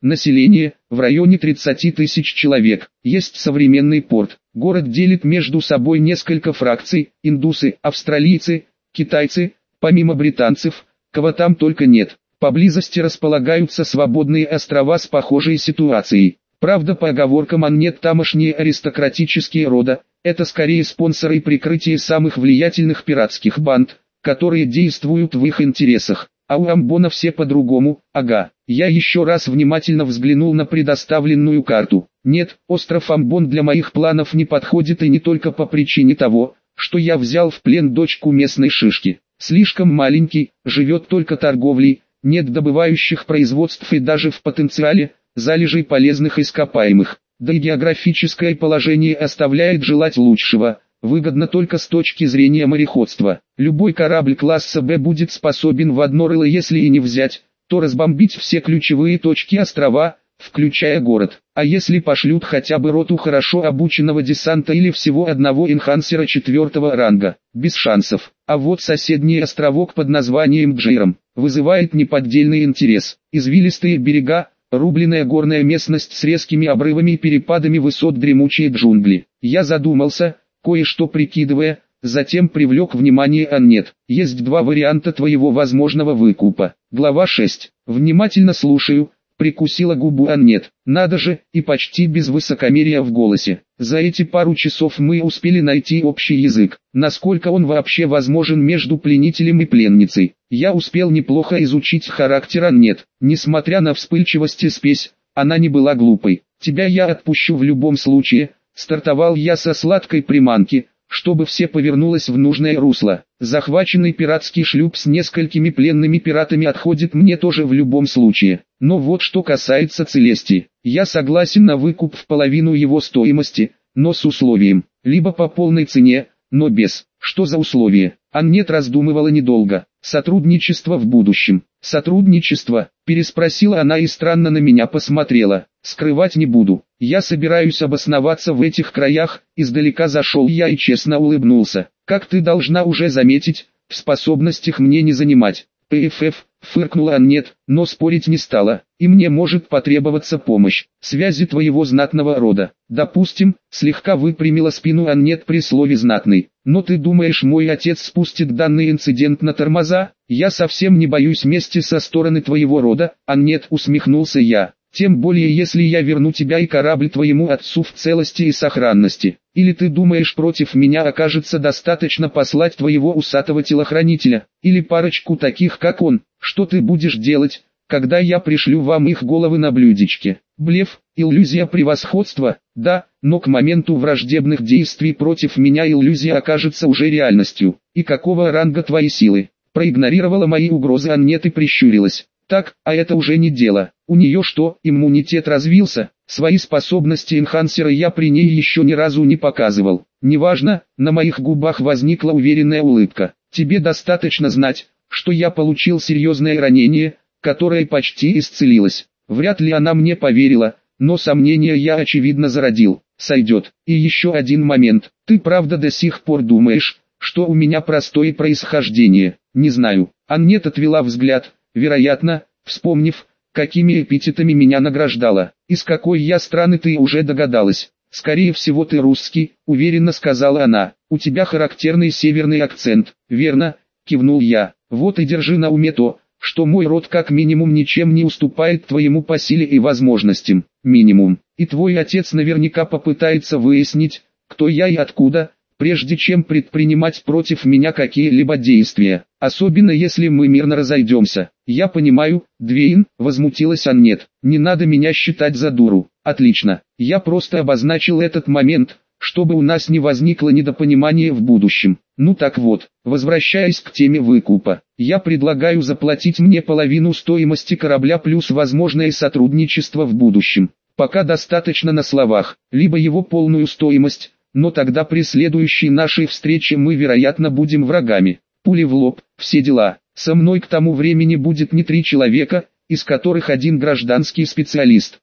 Население в районе 30 тысяч человек. Есть современный порт. Город делит между собой несколько фракций: индусы, австралийцы, китайцы, помимо британцев, кого там только нет. Поблизости располагаются свободные острова с похожей ситуацией. Правда, по оговоркам нет тамошние аристократические рода, это скорее спонсоры и прикрытие самых влиятельных пиратских банд, которые действуют в их интересах. А у Амбона все по-другому. Ага. Я еще раз внимательно взглянул на предоставленную карту. Нет, остров Амбон для моих планов не подходит, и не только по причине того, что я взял в плен дочку местной шишки. Слишком маленький, живет только торговлей, нет добывающих производств и даже в потенциале залежей полезных ископаемых. Да и географическое положение оставляет желать лучшего. Выгодно только с точки зрения мореходства. Любой корабль класса Б будет способен в одно рыло, если и не взять, то разбомбить все ключевые точки острова, включая город. А если пошлют хотя бы роту хорошо обученного десанта или всего одного энхансера 4-го ранга, без шансов. А вот соседний островок под названием Джейром вызывает неподдельный интерес. Извилистые берега, рубленная горная местность с резкими обрывами и перепадами высот, дремучие джунгли. Я задумался, кое-что прикидывая, затем привлек внимание Аннет. Есть два варианта твоего возможного выкупа. Глава 6. Внимательно слушаю. Прикусила губу Аннет. Надо же, и почти без высокомерия в голосе. За эти пару часов мы успели найти общий язык. Насколько он вообще возможен между пленителем и пленницей? Я успел неплохо изучить характер Аннет. Несмотря на вспыльчивость и спесь, она не была глупой. Тебя я отпущу в любом случае. Стартовал я со сладкой приманки, чтобы все повернулось в нужное русло. Захваченный пиратский шлюп с несколькими пленными пиратами отходит мне тоже в любом случае. Но вот что касается Целестии, я согласен на выкуп в половину его стоимости, но с условием, либо по полной цене, но без. Что за условие? Аннет раздумывала недолго. Сотрудничество в будущем. Сотрудничество, переспросила она и странно на меня посмотрела. Скрывать не буду. Я собираюсь обосноваться в этих краях. Издалека зашел я и честно улыбнулся. Как ты должна уже заметить, в способностях мне не занимать. ПФФ, фыркнула Аннет, но спорить не стала. И мне может потребоваться помощь. Связи твоего знатного рода. Допустим, слегка выпрямила спину Аннет при слове «знатный». Но ты думаешь, мой отец спустит данный инцидент на тормоза? Я совсем не боюсь мести со стороны твоего рода. Аннет, усмехнулся я. Тем более, если я верну тебя и корабль твоему отцу в целости и сохранности. Или ты думаешь, против меня окажется достаточно послать твоего усатого телохранителя, или парочку таких, как он? Что ты будешь делать, когда я пришлю вам их головы на блюдечке? Блеф, иллюзия превосходства, да, но к моменту враждебных действий против меня иллюзия окажется уже реальностью. И какого ранга твои силы? Проигнорировала мои угрозы Аннет и прищурилась. Так, а это уже не дело. У нее что, иммунитет развился? Свои способности энхансера я при ней еще ни разу не показывал. Неважно, на моих губах возникла уверенная улыбка. Тебе достаточно знать, что я получил серьезное ранение, которое почти исцелилось. Вряд ли она мне поверила, но сомнения я очевидно зародил. Сойдет. И еще один момент. Ты правда до сих пор думаешь, что у меня простое происхождение? Не знаю. Аннет отвела взгляд. Вероятно, вспомнив, какими эпитетами меня награждала. Из какой я страны ты уже догадалась. Скорее всего ты русский, уверенно сказала она. У тебя характерный северный акцент. Верно, кивнул я. Вот и держи на уме то, что мой род как минимум ничем не уступает твоему по силе и возможностям. Минимум. И твой отец наверняка попытается выяснить, кто я и откуда, прежде чем предпринимать против меня какие-либо действия, особенно если мы мирно разойдемся. Я понимаю, Двейн, возмутилась Аннет, не надо меня считать за дуру. Отлично, я просто обозначил этот момент, чтобы у нас не возникло недопонимания в будущем. Ну так вот, возвращаясь к теме выкупа, я предлагаю заплатить мне половину стоимости корабля плюс возможное сотрудничество в будущем. Пока достаточно на словах, либо его полную стоимость, но тогда при следующей нашей встрече мы вероятно будем врагами. Пули в лоб, все дела. Со мной к тому времени будет не 3 человека, из которых 1 гражданский специалист,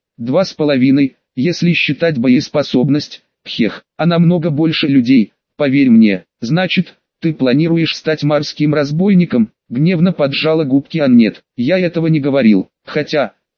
2,5, если считать боеспособность. Пхех, а намного больше людей, поверь мне. Значит, ты планируешь стать морским разбойником? Гневно поджала губки Аннет. Я этого не говорил, хотя,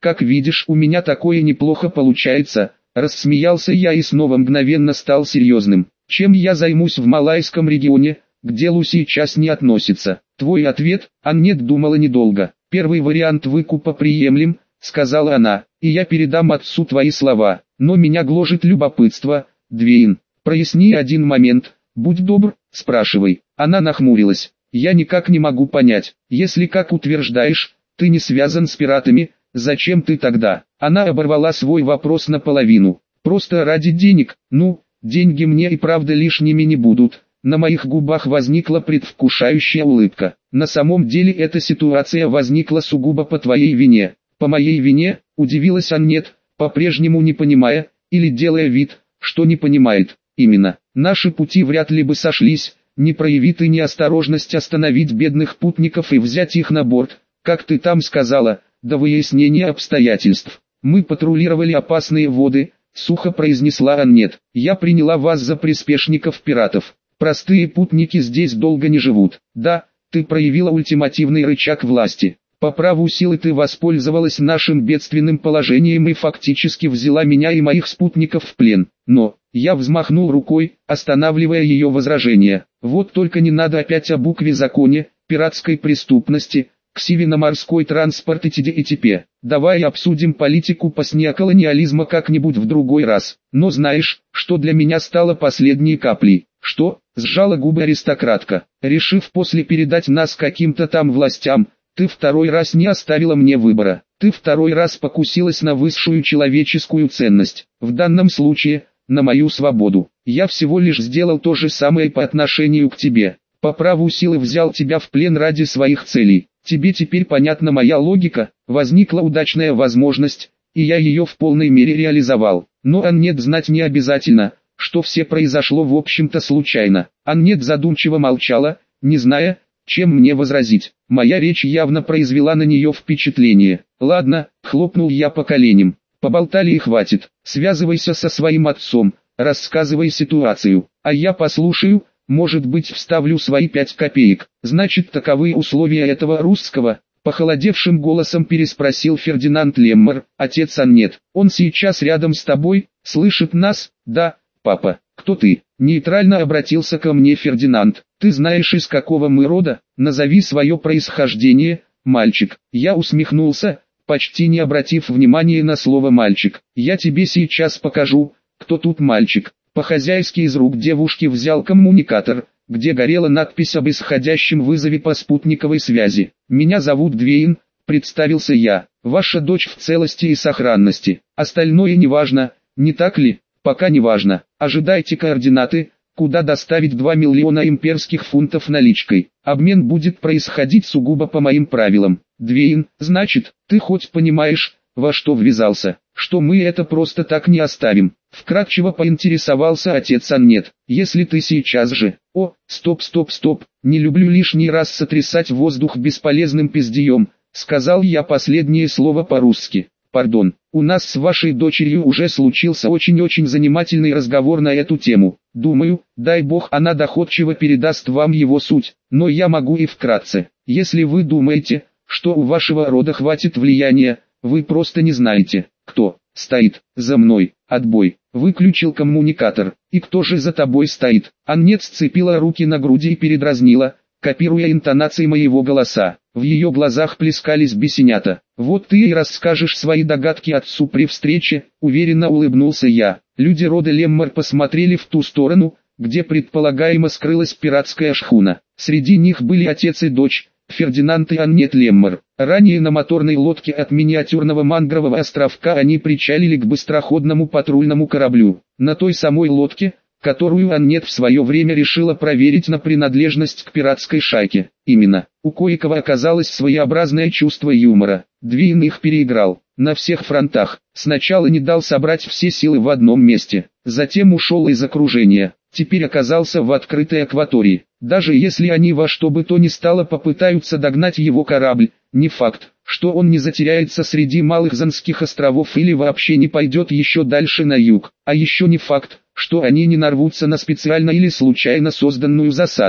Как видишь, у меня такое неплохо получается. Рассмеялся я и снова мгновенно стал серьезным. Чем я займусь в Малайском регионе, к делу сейчас не относится. Твой ответ? Аннет думала недолго. Первый вариант выкупа приемлем, сказала она, и я передам отцу твои слова. Но меня гложет любопытство, Двейн. Проясни один момент, будь добр, спрашивай. Она нахмурилась. Я никак не могу понять, если, как утверждаешь, ты не связан с пиратами, зачем ты тогда? Она оборвала свой вопрос наполовину. Просто ради денег. Ну, деньги мне и правда лишними не будут. На моих губах возникла предвкушающая улыбка. На самом деле эта ситуация возникла сугубо по твоей вине. По моей вине, удивилась Аннет, по-прежнему не понимая, или делая вид, что не понимает. Именно, наши пути вряд ли бы сошлись, не прояви ты неосторожность остановить бедных путников и взять их на борт, как ты там сказала, до выяснения обстоятельств. Мы патрулировали опасные воды, сухо произнесла Аннет. Я приняла вас за приспешников пиратов. Простые путники здесь долго не живут. Да, ты проявила ультимативный рычаг власти. По праву силы ты воспользовалась нашим бедственным положением и фактически взяла меня и моих спутников в плен. Но, я взмахнул рукой, останавливая ее возражение. Вот только не надо опять о букве законе, пиратской преступности, ксиве на морской транспорт и т.д. и т.п. Давай обсудим политику постнеоколониализма как-нибудь в другой раз. Но знаешь, что для меня стало последней каплей? Что? Сжала губы аристократка. Решив после передать нас каким-то там властям, ты второй раз не оставила мне выбора. Ты второй раз покусилась на высшую человеческую ценность. В данном случае, на мою свободу. Я всего лишь сделал то же самое по отношению к тебе. По праву силы взял тебя в плен ради своих целей. Тебе теперь понятна моя логика? Возникла удачная возможность, и я ее в полной мере реализовал. Но Аннет знать не обязательно, что все произошло в общем-то случайно. Аннет задумчиво молчала, не зная, чем мне возразить. Моя речь явно произвела на нее впечатление. Ладно, хлопнул я по коленям. Поболтали и хватит. Связывайся со своим отцом, рассказывай ситуацию, а я послушаю. Может быть, вставлю свои 5 копеек. Значит, таковы условия этого русского? Похолодевшим голосом переспросил Фердинанд Леммер, отец Аннет. Он сейчас рядом с тобой, слышит нас? Да, папа. Кто ты? Нейтрально обратился ко мне Фердинанд. Ты знаешь, из какого мы рода? Назови свое происхождение, мальчик. Я усмехнулся, почти не обратив внимания на слово мальчик. Я тебе сейчас покажу, кто тут мальчик. По-хозяйски из рук девушки взял коммуникатор, где горела надпись об исходящем вызове по спутниковой связи. «Меня зовут Двейн», — представился я. «Ваша дочь в целости и сохранности. Остальное не важно, не так ли?» «Пока не важно. Ожидайте координаты, куда доставить 2 миллиона имперских фунтов наличкой. Обмен будет происходить сугубо по моим правилам». «Двейн, значит, ты хоть понимаешь, во что ввязался, что мы это просто так не оставим?» Вкратчиво поинтересовался отец Аннет. «Если ты сейчас же...» «О, стоп, не люблю лишний раз сотрясать воздух бесполезным пиздеем», сказал я последнее слово по-русски. «Пардон, у нас с вашей дочерью уже случился очень-очень занимательный разговор на эту тему. Думаю, дай бог она доходчиво передаст вам его суть, но я могу и вкратце. Если вы думаете, что у вашего рода хватит влияния, вы просто не знаете, кто стоит за мной. Отбой». Выключил коммуникатор. «И кто же за тобой стоит?» Аннет сцепила руки на груди и передразнила, копируя интонации моего голоса. В ее глазах плескались бесенята. «Вот ты и расскажешь свои догадки отцу при встрече», уверенно улыбнулся я. Люди рода Леммер посмотрели в ту сторону, где предполагаемо скрылась пиратская шхуна. Среди них были отец и дочь, Фердинанд и Аннет Леммер. Ранее на моторной лодке от миниатюрного мангрового островка они причалили к быстроходному патрульному кораблю. На той самой лодке, которую Аннет в свое время решила проверить на принадлежность к пиратской шайке. Именно, у кое-кого оказалось своеобразное чувство юмора. Двейн их переиграл, на всех фронтах. Сначала не дал собрать все силы в одном месте, затем ушел из окружения, теперь оказался в открытой акватории. Даже если они во что бы то ни стало попытаются догнать его корабль, не факт, что он не затеряется среди малых Занских островов или вообще не пойдет еще дальше на юг. А еще не факт, что они не нарвутся на специально или случайно созданную засаду.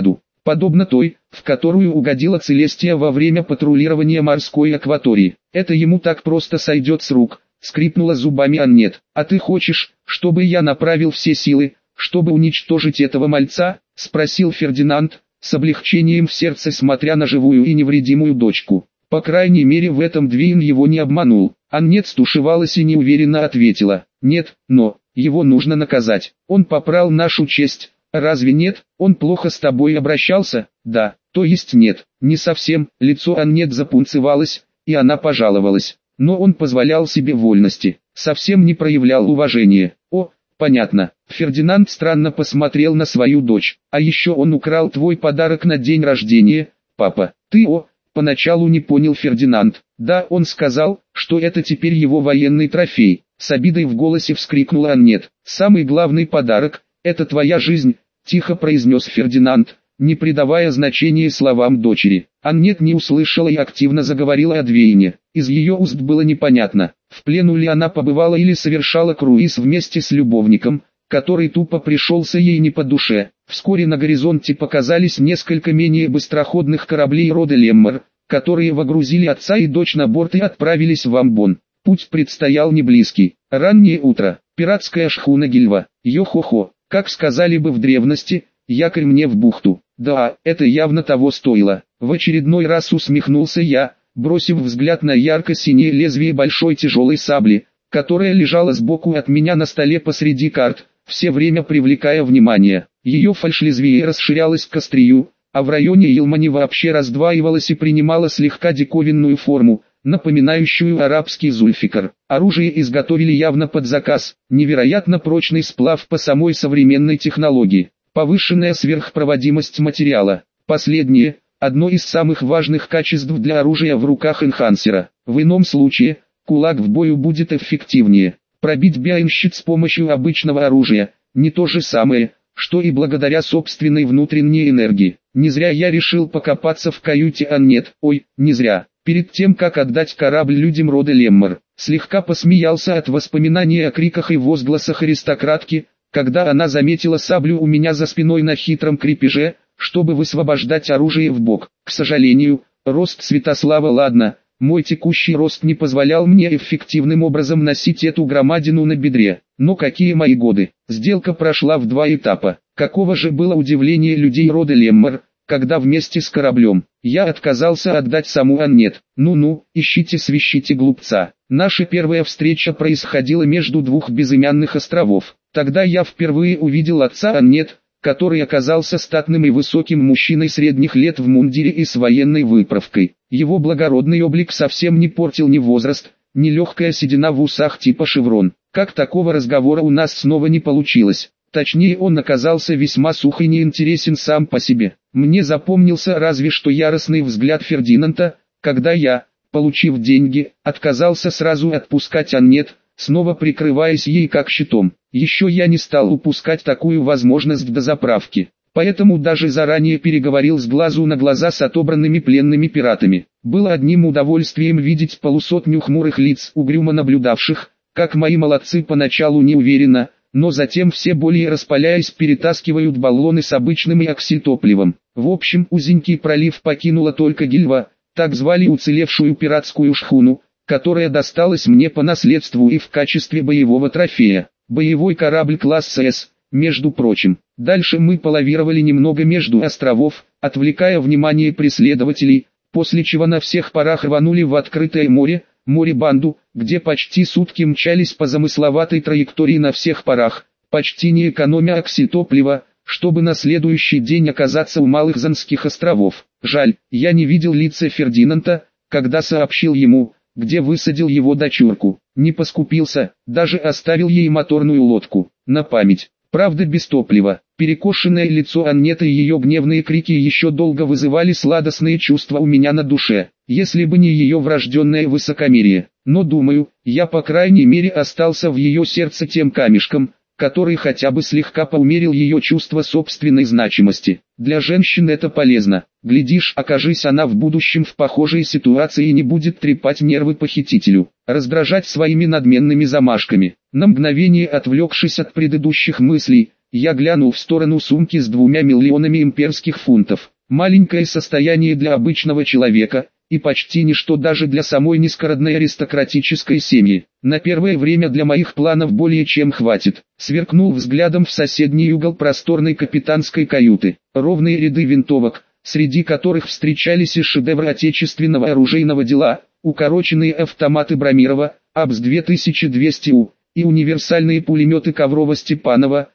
подобно той, в которую угодила Целестия во время патрулирования морской акватории. Это ему так просто сойдет с рук, скрипнула зубами Аннет. А ты хочешь, чтобы я направил все силы, чтобы уничтожить этого мальца? Спросил Фердинанд, с облегчением в сердце смотря на живую и невредимую дочку. По крайней мере в этом Двейн его не обманул. Аннет стушевалась и неуверенно ответила: нет, но его нужно наказать. Он попрал нашу честь. Разве нет? Он плохо с тобой обращался? Да, то есть нет, не совсем. Лицо Аннет запунцевалось, и она пожаловалась. Но он позволял себе вольности, совсем не проявлял уважения. О, понятно. Фердинанд странно посмотрел на свою дочь. А еще он украл твой подарок на день рождения, папа. Ты поначалу не понял Фердинанд. Да, он сказал, что это теперь его военный трофей. С обидой в голосе вскрикнула Аннет. Самый главный подарок – это твоя жизнь, тихо произнес Фердинанд, не придавая значения словам дочери. Аннет не услышала и активно заговорила о Двейне. Из ее уст было непонятно, в плену ли она побывала или совершала круиз вместе с любовником, который тупо пришелся ей не по душе. Вскоре на горизонте показались несколько менее быстроходных кораблей рода Леммер, которые вогрузили отца и дочь на борт и отправились в Амбон. Путь предстоял неблизкий. Раннее утро. Пиратская шхуна Гильва. Йо-хо-хо. Как сказали бы в древности, якорь мне в бухту. Да, это явно того стоило. В очередной раз усмехнулся я, бросив взгляд на ярко-синее лезвие большой тяжелой сабли, которая лежала сбоку от меня на столе посреди карт, все время привлекая внимание. Ее фальшлезвие расширялось к острию, а в районе Илмани вообще раздваивалось и принимало слегка диковинную форму, напоминающую арабский зульфикар. Оружие изготовили явно под заказ, невероятно прочный сплав по самой современной технологии, повышенная сверхпроводимость материала. Последнее – одно из самых важных качеств для оружия в руках энхансера. В ином случае, кулак в бою будет эффективнее. Пробить биомщит с помощью обычного оружия – не то же самое, что и благодаря собственной внутренней энергии. Не зря я решил покопаться в каюте Аннет, не зря. Перед тем как отдать корабль людям рода Леммер, слегка посмеялся от воспоминаний о криках и возгласах аристократки, когда она заметила саблю у меня за спиной на хитром крепеже, чтобы высвобождать оружие в бок. К сожалению, рост Святослава ладно, мой текущий рост не позволял мне эффективным образом носить эту громадину на бедре. Но какие мои годы! Сделка прошла в 2 этапа. Какого же было удивление людей рода Леммер, когда вместе с кораблем я отказался отдать саму Аннет. Ну-ну, ищите-свищите глупца. Наша первая встреча происходила между 2 безымянных островов. Тогда я впервые увидел отца Аннет, который оказался статным и высоким мужчиной средних лет в мундире и с военной выправкой. Его благородный облик совсем не портил ни возраст, ни легкая седина в усах типа шеврон. Как такого разговора у нас снова не получилось. Точнее, он оказался весьма сух и неинтересен сам по себе. Мне запомнился разве что яростный взгляд Фердинанда, когда я, получив деньги, отказался сразу отпускать Аннет, снова прикрываясь ей как щитом. Еще я не стал упускать такую возможность до заправки. Поэтому даже заранее переговорил с глазу на глаза с отобранными пленными пиратами. Было одним удовольствием видеть полусотню хмурых лиц, угрюмо наблюдавших, как мои молодцы поначалу неуверенно, но затем все более распаляясь перетаскивают баллоны с обычным и окситопливом. В общем, узенький пролив покинула только Гильва, так звали уцелевшую пиратскую шхуну, которая досталась мне по наследству и в качестве боевого трофея. Боевой корабль класса С, между прочим. Дальше мы полавировали немного между островов, отвлекая внимание преследователей, после чего на всех парах рванули в открытое море, море-банду, где почти сутки мчались по замысловатой траектории на всех парах, почти не экономя окситоплива, чтобы на следующий день оказаться у Малых Занских островов. Жаль, я не видел лица Фердинанда, когда сообщил ему, где высадил его дочурку. Не поскупился, даже оставил ей моторную лодку, на память. Правда без топлива. Перекошенное лицо Аннеты и ее гневные крики еще долго вызывали сладостные чувства у меня на душе, если бы не ее врожденное высокомерие. Но думаю, я по крайней мере остался в ее сердце тем камешком, который хотя бы слегка поумерил ее чувство собственной значимости. Для женщин это полезно. Глядишь, окажись она в будущем в похожей ситуации и не будет трепать нервы похитителю, раздражать своими надменными замашками. На мгновение отвлекшись от предыдущих мыслей, я глянул в сторону сумки с 2 миллионами имперских фунтов. Маленькое состояние для обычного человека, и почти ничто даже для самой низкородной аристократической семьи. На первое время для моих планов более чем хватит. Сверкнул взглядом в соседний угол просторной капитанской каюты. Ровные ряды винтовок, среди которых встречались и шедевры отечественного оружейного дела, укороченные автоматы Брамирова, АБС-2200У, и универсальные пулеметы Коврова-Степанова,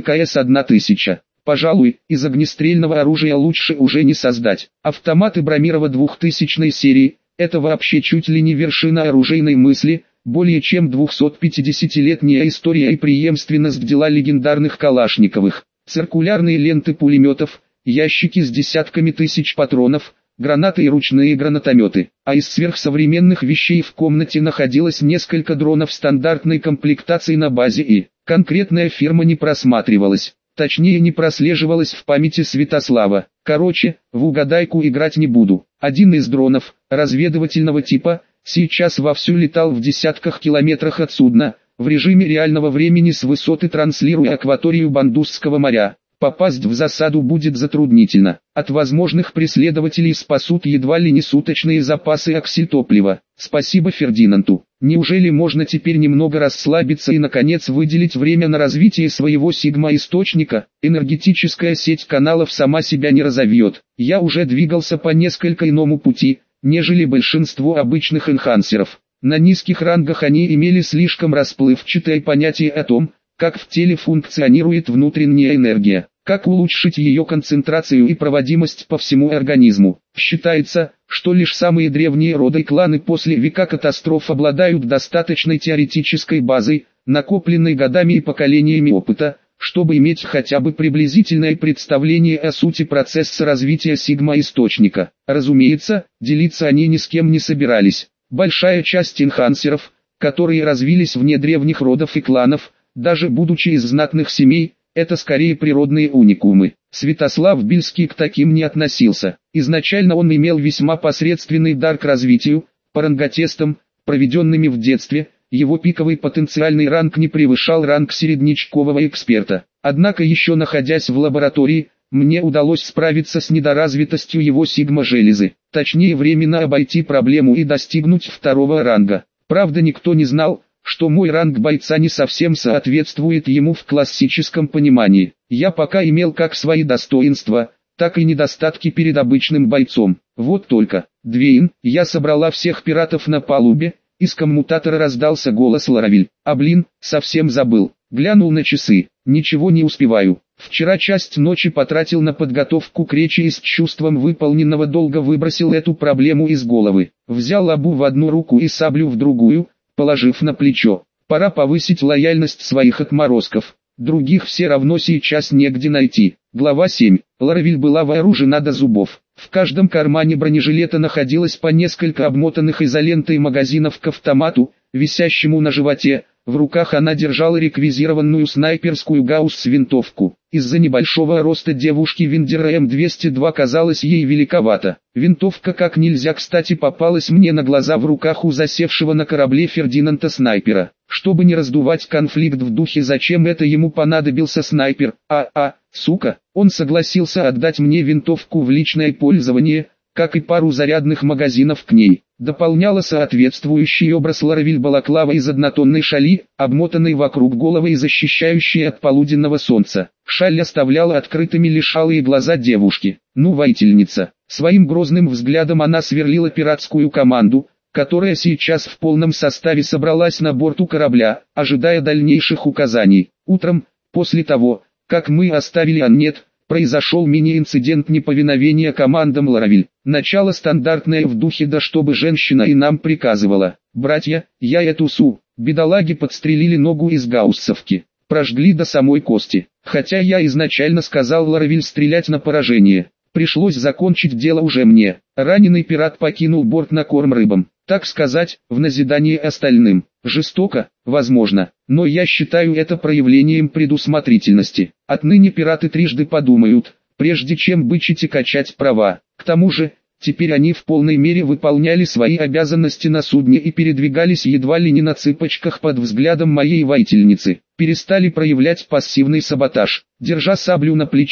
ПКС-1000. Пожалуй, из огнестрельного оружия лучше уже не создать. Автоматы Брамирова 2000 серии – это вообще чуть ли не вершина оружейной мысли, более чем 250-летняя история и преемственность дела легендарных Калашниковых. Циркулярные ленты пулеметов, ящики с десятками тысяч патронов, гранаты и ручные гранатометы. А из сверхсовременных вещей в комнате находилось несколько дронов стандартной комплектации на базе И. Конкретная фирма не просматривалась. Точнее, не прослеживалась в памяти Святослава. Короче, в угадайку играть не буду. Один из дронов, разведывательного типа, сейчас вовсю летал в десятках километрах от судна, в режиме реального времени с высоты транслируя акваторию Бандусского моря. Попасть в засаду будет затруднительно. От возможных преследователей спасут едва ли не суточные запасы окситоплива. Спасибо Фердинанду. Неужели можно теперь немного расслабиться и наконец выделить время на развитие своего сигма-источника? Энергетическая сеть каналов сама себя не разовьет. Я уже двигался по несколько иному пути, нежели большинство обычных энхансеров. На низких рангах они имели слишком расплывчатое понятие о том, как в теле функционирует внутренняя энергия, как улучшить ее концентрацию и проводимость по всему организму. Считается, что лишь самые древние роды и кланы после века катастроф обладают достаточной теоретической базой, накопленной годами и поколениями опыта, чтобы иметь хотя бы приблизительное представление о сути процесса развития сигма-источника. Разумеется, делиться они ни с кем не собирались. Большая часть энхансеров, которые развились вне древних родов и кланов, даже будучи из знатных семей, это скорее природные уникумы. Святослав Бельский к таким не относился. Изначально он имел весьма посредственный дар к развитию, по ранготестам, проведенными в детстве, его пиковый потенциальный ранг не превышал ранг середнячкового эксперта. Однако еще находясь в лаборатории, мне удалось справиться с недоразвитостью его сигма-железы, точнее временно обойти проблему и достигнуть второго ранга. Правда, никто не знал, что мой ранг бойца не совсем соответствует ему в классическом понимании. Я пока имел как свои достоинства, так и недостатки перед обычным бойцом. Вот только, Двейн, я собрала всех пиратов на палубе, из коммутатора раздался голос Ларавиль. А блин, совсем забыл. Глянул на часы, ничего не успеваю. Вчера часть ночи потратил на подготовку к речи и с чувством выполненного долга выбросил эту проблему из головы. Взял Абу в одну руку и саблю в другую, положив на плечо. Пора повысить лояльность своих отморозков. Других все равно сейчас негде найти. Глава 7. Ларавиль была вооружена до зубов. В каждом кармане бронежилета находилось по несколько обмотанных изолентой магазинов к автомату, висящему на животе. В руках она держала реквизированную снайперскую гаусс-винтовку. Из-за небольшого роста девушки Виндера М202 казалась ей великовата. Винтовка как нельзя кстати попалась мне на глаза в руках у засевшего на корабле Фердинанда снайпера. Чтобы не раздувать конфликт в духе «зачем это ему понадобился снайпер?» Сука, он согласился отдать мне винтовку в личное пользование, как и пару зарядных магазинов к ней. Дополняла соответствующий образ Ларавиль балаклава из однотонной шали, обмотанной вокруг головы и защищающей от полуденного солнца. Шаль оставляла открытыми лишь алые глаза девушки. Ну, воительница. Своим грозным взглядом она сверлила пиратскую команду, которая сейчас в полном составе собралась на борту корабля, ожидая дальнейших указаний. Утром, после того, как мы оставили Аннет, произошел мини-инцидент неповиновения командам Ларавиль. Начало стандартное в духе «да чтобы женщина и нам приказывала». «Братья, я эту бедолаги подстрелили ногу из гауссовки. Прожгли до самой кости. Хотя я изначально сказал Ларавиль стрелять на поражение. Пришлось закончить дело уже мне». Раненый пират покинул борт на корм рыбам. Так сказать, в назидание остальным. Жестоко, возможно, но я считаю это проявлением предусмотрительности. Отныне пираты трижды подумают, прежде чем бычить и качать права. К тому же, теперь они в полной мере выполняли свои обязанности на судне и передвигались едва ли не на цыпочках под взглядом моей воительницы. Перестали проявлять пассивный саботаж. Держа саблю на плече,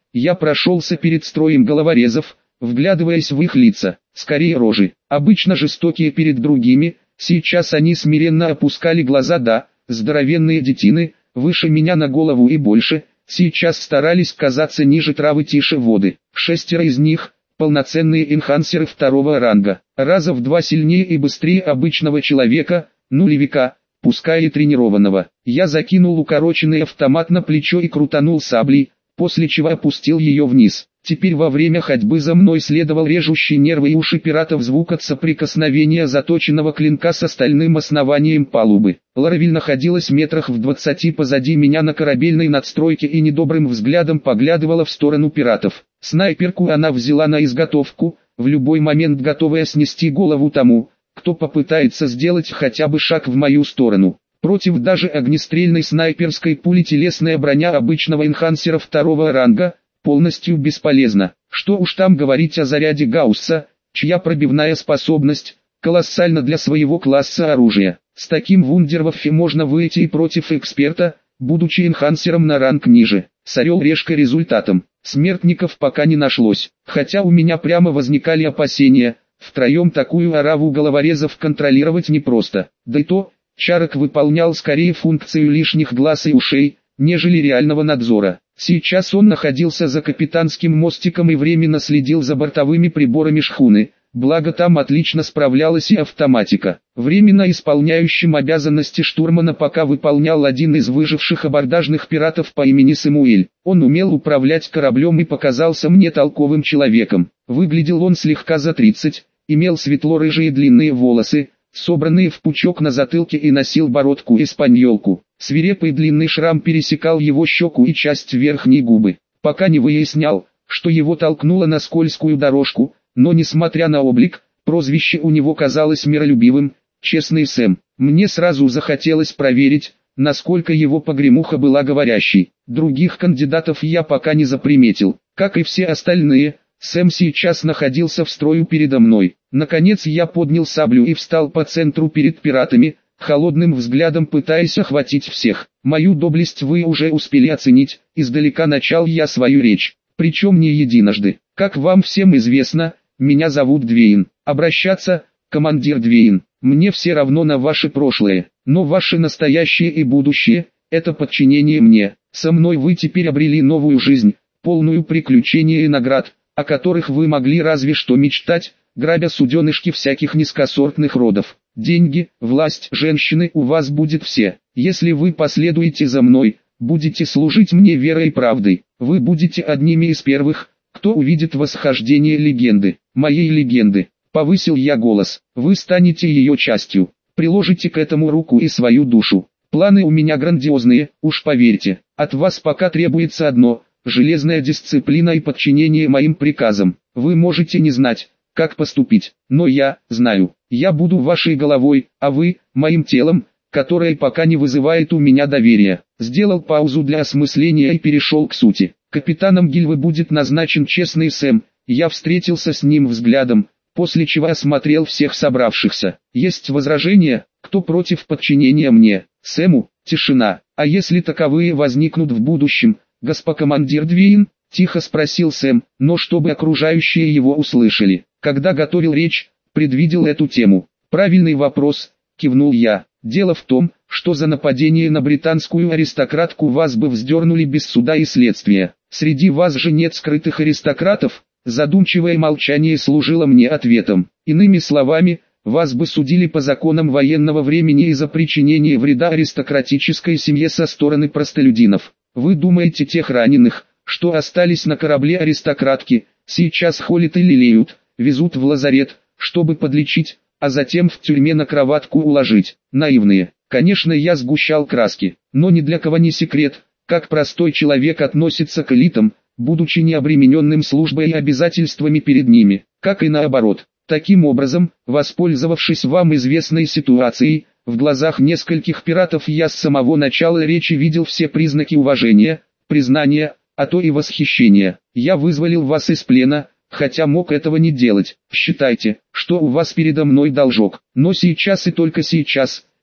Я прошелся перед строем головорезов, вглядываясь в их лица, скорее рожи, обычно жестокие перед другими, сейчас они смиренно опускали глаза, да, здоровенные детины, выше меня на голову и больше, сейчас старались казаться ниже травы, тише воды. 6 из них – полноценные энхансеры второго ранга, раза в 2 сильнее и быстрее обычного человека, нулевика, пускай и тренированного. Я закинул укороченный автомат на плечо и крутанул саблей, после чего опустил ее вниз. Теперь во время ходьбы за мной следовал режущий нервы и уши пиратов звук от соприкосновения заточенного клинка с остальным основанием палубы. Ларавиль находилась метрах в 20 позади меня на корабельной надстройке и недобрым взглядом поглядывала в сторону пиратов. Снайперку она взяла на изготовку, в любой момент готовая снести голову тому, кто попытается сделать хотя бы шаг в мою сторону. Против даже огнестрельной снайперской пули телесная броня обычного энхансера второго ранга полностью бесполезна. Что уж там говорить о заряде Гаусса, чья пробивная способность колоссальна для своего класса оружия. С таким вундерваффе можно выйти и против эксперта, будучи энхансером на ранг ниже. С орел-решкой результатом. Смертников пока не нашлось, хотя у меня прямо возникали опасения, втроем такую ораву головорезов контролировать непросто. Да и то, Чарок выполнял скорее функцию лишних глаз и ушей, нежели реального надзора. Сейчас он находился за капитанским мостиком и временно следил за бортовыми приборами шхуны, благо там отлично справлялась и автоматика. Временно исполняющим обязанности штурмана пока выполнял один из выживших абордажных пиратов по имени Самуэль. Он умел управлять кораблем и показался мне толковым человеком. Выглядел он слегка за 30, имел светло-рыжие длинные волосы, собранные в пучок на затылке, и носил бородку-эспаньолку. Свирепый длинный шрам пересекал его щеку и часть верхней губы. Пока не выяснял, что его толкнуло на скользкую дорожку, но несмотря на облик, прозвище у него казалось миролюбивым – «Честный Сэм». Мне сразу захотелось проверить, насколько его погремуха была говорящей. Других кандидатов я пока не заприметил. Как и все остальные, Сэм сейчас находился в строю передо мной. Наконец я поднял саблю и встал по центру перед пиратами, холодным взглядом пытаясь охватить всех. Мою доблесть вы уже успели оценить, издалека начал я свою речь, причем не единожды. Как вам всем известно, меня зовут Двейн. Обращаться, командир Двейн, мне все равно на ваше прошлое, но ваше настоящее и будущее – это подчинение мне. Со мной вы теперь обрели новую жизнь, полную приключений и наград, о которых вы могли разве что мечтать, грабя суденышки всяких низкосортных родов. Деньги, власть, женщины у вас будет все. Если вы последуете за мной, будете служить мне верой и правдой, вы будете одними из первых, кто увидит восхождение легенды, моей легенды. Повысил я голос, вы станете ее частью, приложите к этому руку и свою душу. Планы у меня грандиозные, уж поверьте, от вас пока требуется одно – железная дисциплина и подчинение моим приказам. Вы можете не знать, как поступить, но я знаю. Я буду вашей головой, а вы – моим телом, которое пока не вызывает у меня доверия. Сделал паузу для осмысления и перешел к сути. Капитаном Гильвы будет назначен Честный Сэм. Я встретился с ним взглядом, после чего осмотрел всех собравшихся. Есть возражения, кто против подчинения мне? Сэму? Тишина. А если таковые возникнут в будущем, госпокомандир Двейн? Тихо спросил Сэм, но чтобы окружающие его услышали. Когда готовил речь, предвидел эту тему. Правильный вопрос, кивнул я. Дело в том, что за нападение на британскую аристократку вас бы вздернули без суда и следствия. Среди вас же нет скрытых аристократов? Задумчивое молчание служило мне ответом. Иными словами, вас бы судили по законам военного времени из-за причинения вреда аристократической семье со стороны простолюдинов. Вы думаете, тех раненых, что остались на корабле аристократки, сейчас холят и лелеют, везут в лазарет, чтобы подлечить, а затем в тюрьме на кроватку уложить? Наивные. Конечно, я сгущал краски, но ни для кого не секрет, как простой человек относится к элитам, будучи не обремененным службой и обязательствами перед ними, как и наоборот. Таким образом, воспользовавшись вам известной ситуацией, в глазах нескольких пиратов я с самого начала речи видел все признаки уважения, признания, а то и восхищения. Я вызволил вас из плена, хотя мог этого не делать. Считайте, что у вас передо мной должок. Но сейчас и только сейчас,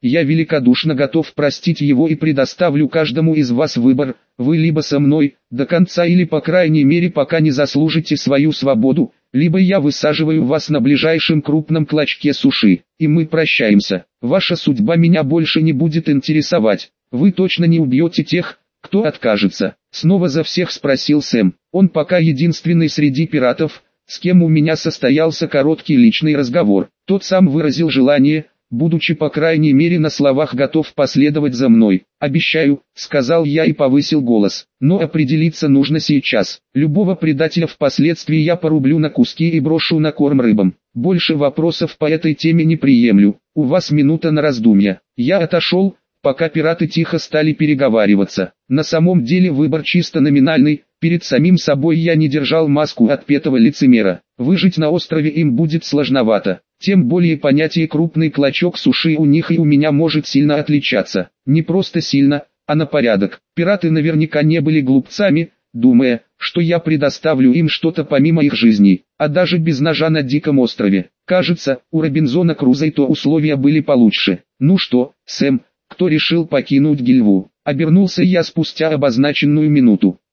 я великодушно готов простить его и предоставлю каждому из вас выбор, вы либо со мной, до конца или по крайней мере пока не заслужите свою свободу, либо я высаживаю вас на ближайшем крупном клочке суши, и мы прощаемся. Ваша судьба меня больше не будет интересовать, вы точно не убьете тех, кто откажется. Снова за всех спросил Сэм. Он пока единственный среди пиратов, с кем у меня состоялся короткий личный разговор. Тот сам выразил желание, будучи по крайней мере на словах готов последовать за мной. «Обещаю», — сказал я и повысил голос. «Но определиться нужно сейчас. Любого предателя впоследствии я порублю на куски и брошу на корм рыбам. Больше вопросов по этой теме не приемлю. У вас минута на раздумья». Я отошел, пока пираты тихо стали переговариваться. На самом деле выбор чисто номинальный, перед самим собой я не держал маску отпетого лицемера. Выжить на острове им будет сложновато, тем более понятие «крупный клочок суши» у них и у меня может сильно отличаться. Не просто сильно, а на порядок. Пираты наверняка не были глупцами, думая, что я предоставлю им что-то помимо их жизней, а даже без ножа на диком острове. Кажется, у Робинзона Крузо и то условия были получше. «Ну что, Сэм, кто решил покинуть Гильву?» Обернулся я спустя обозначенную минуту.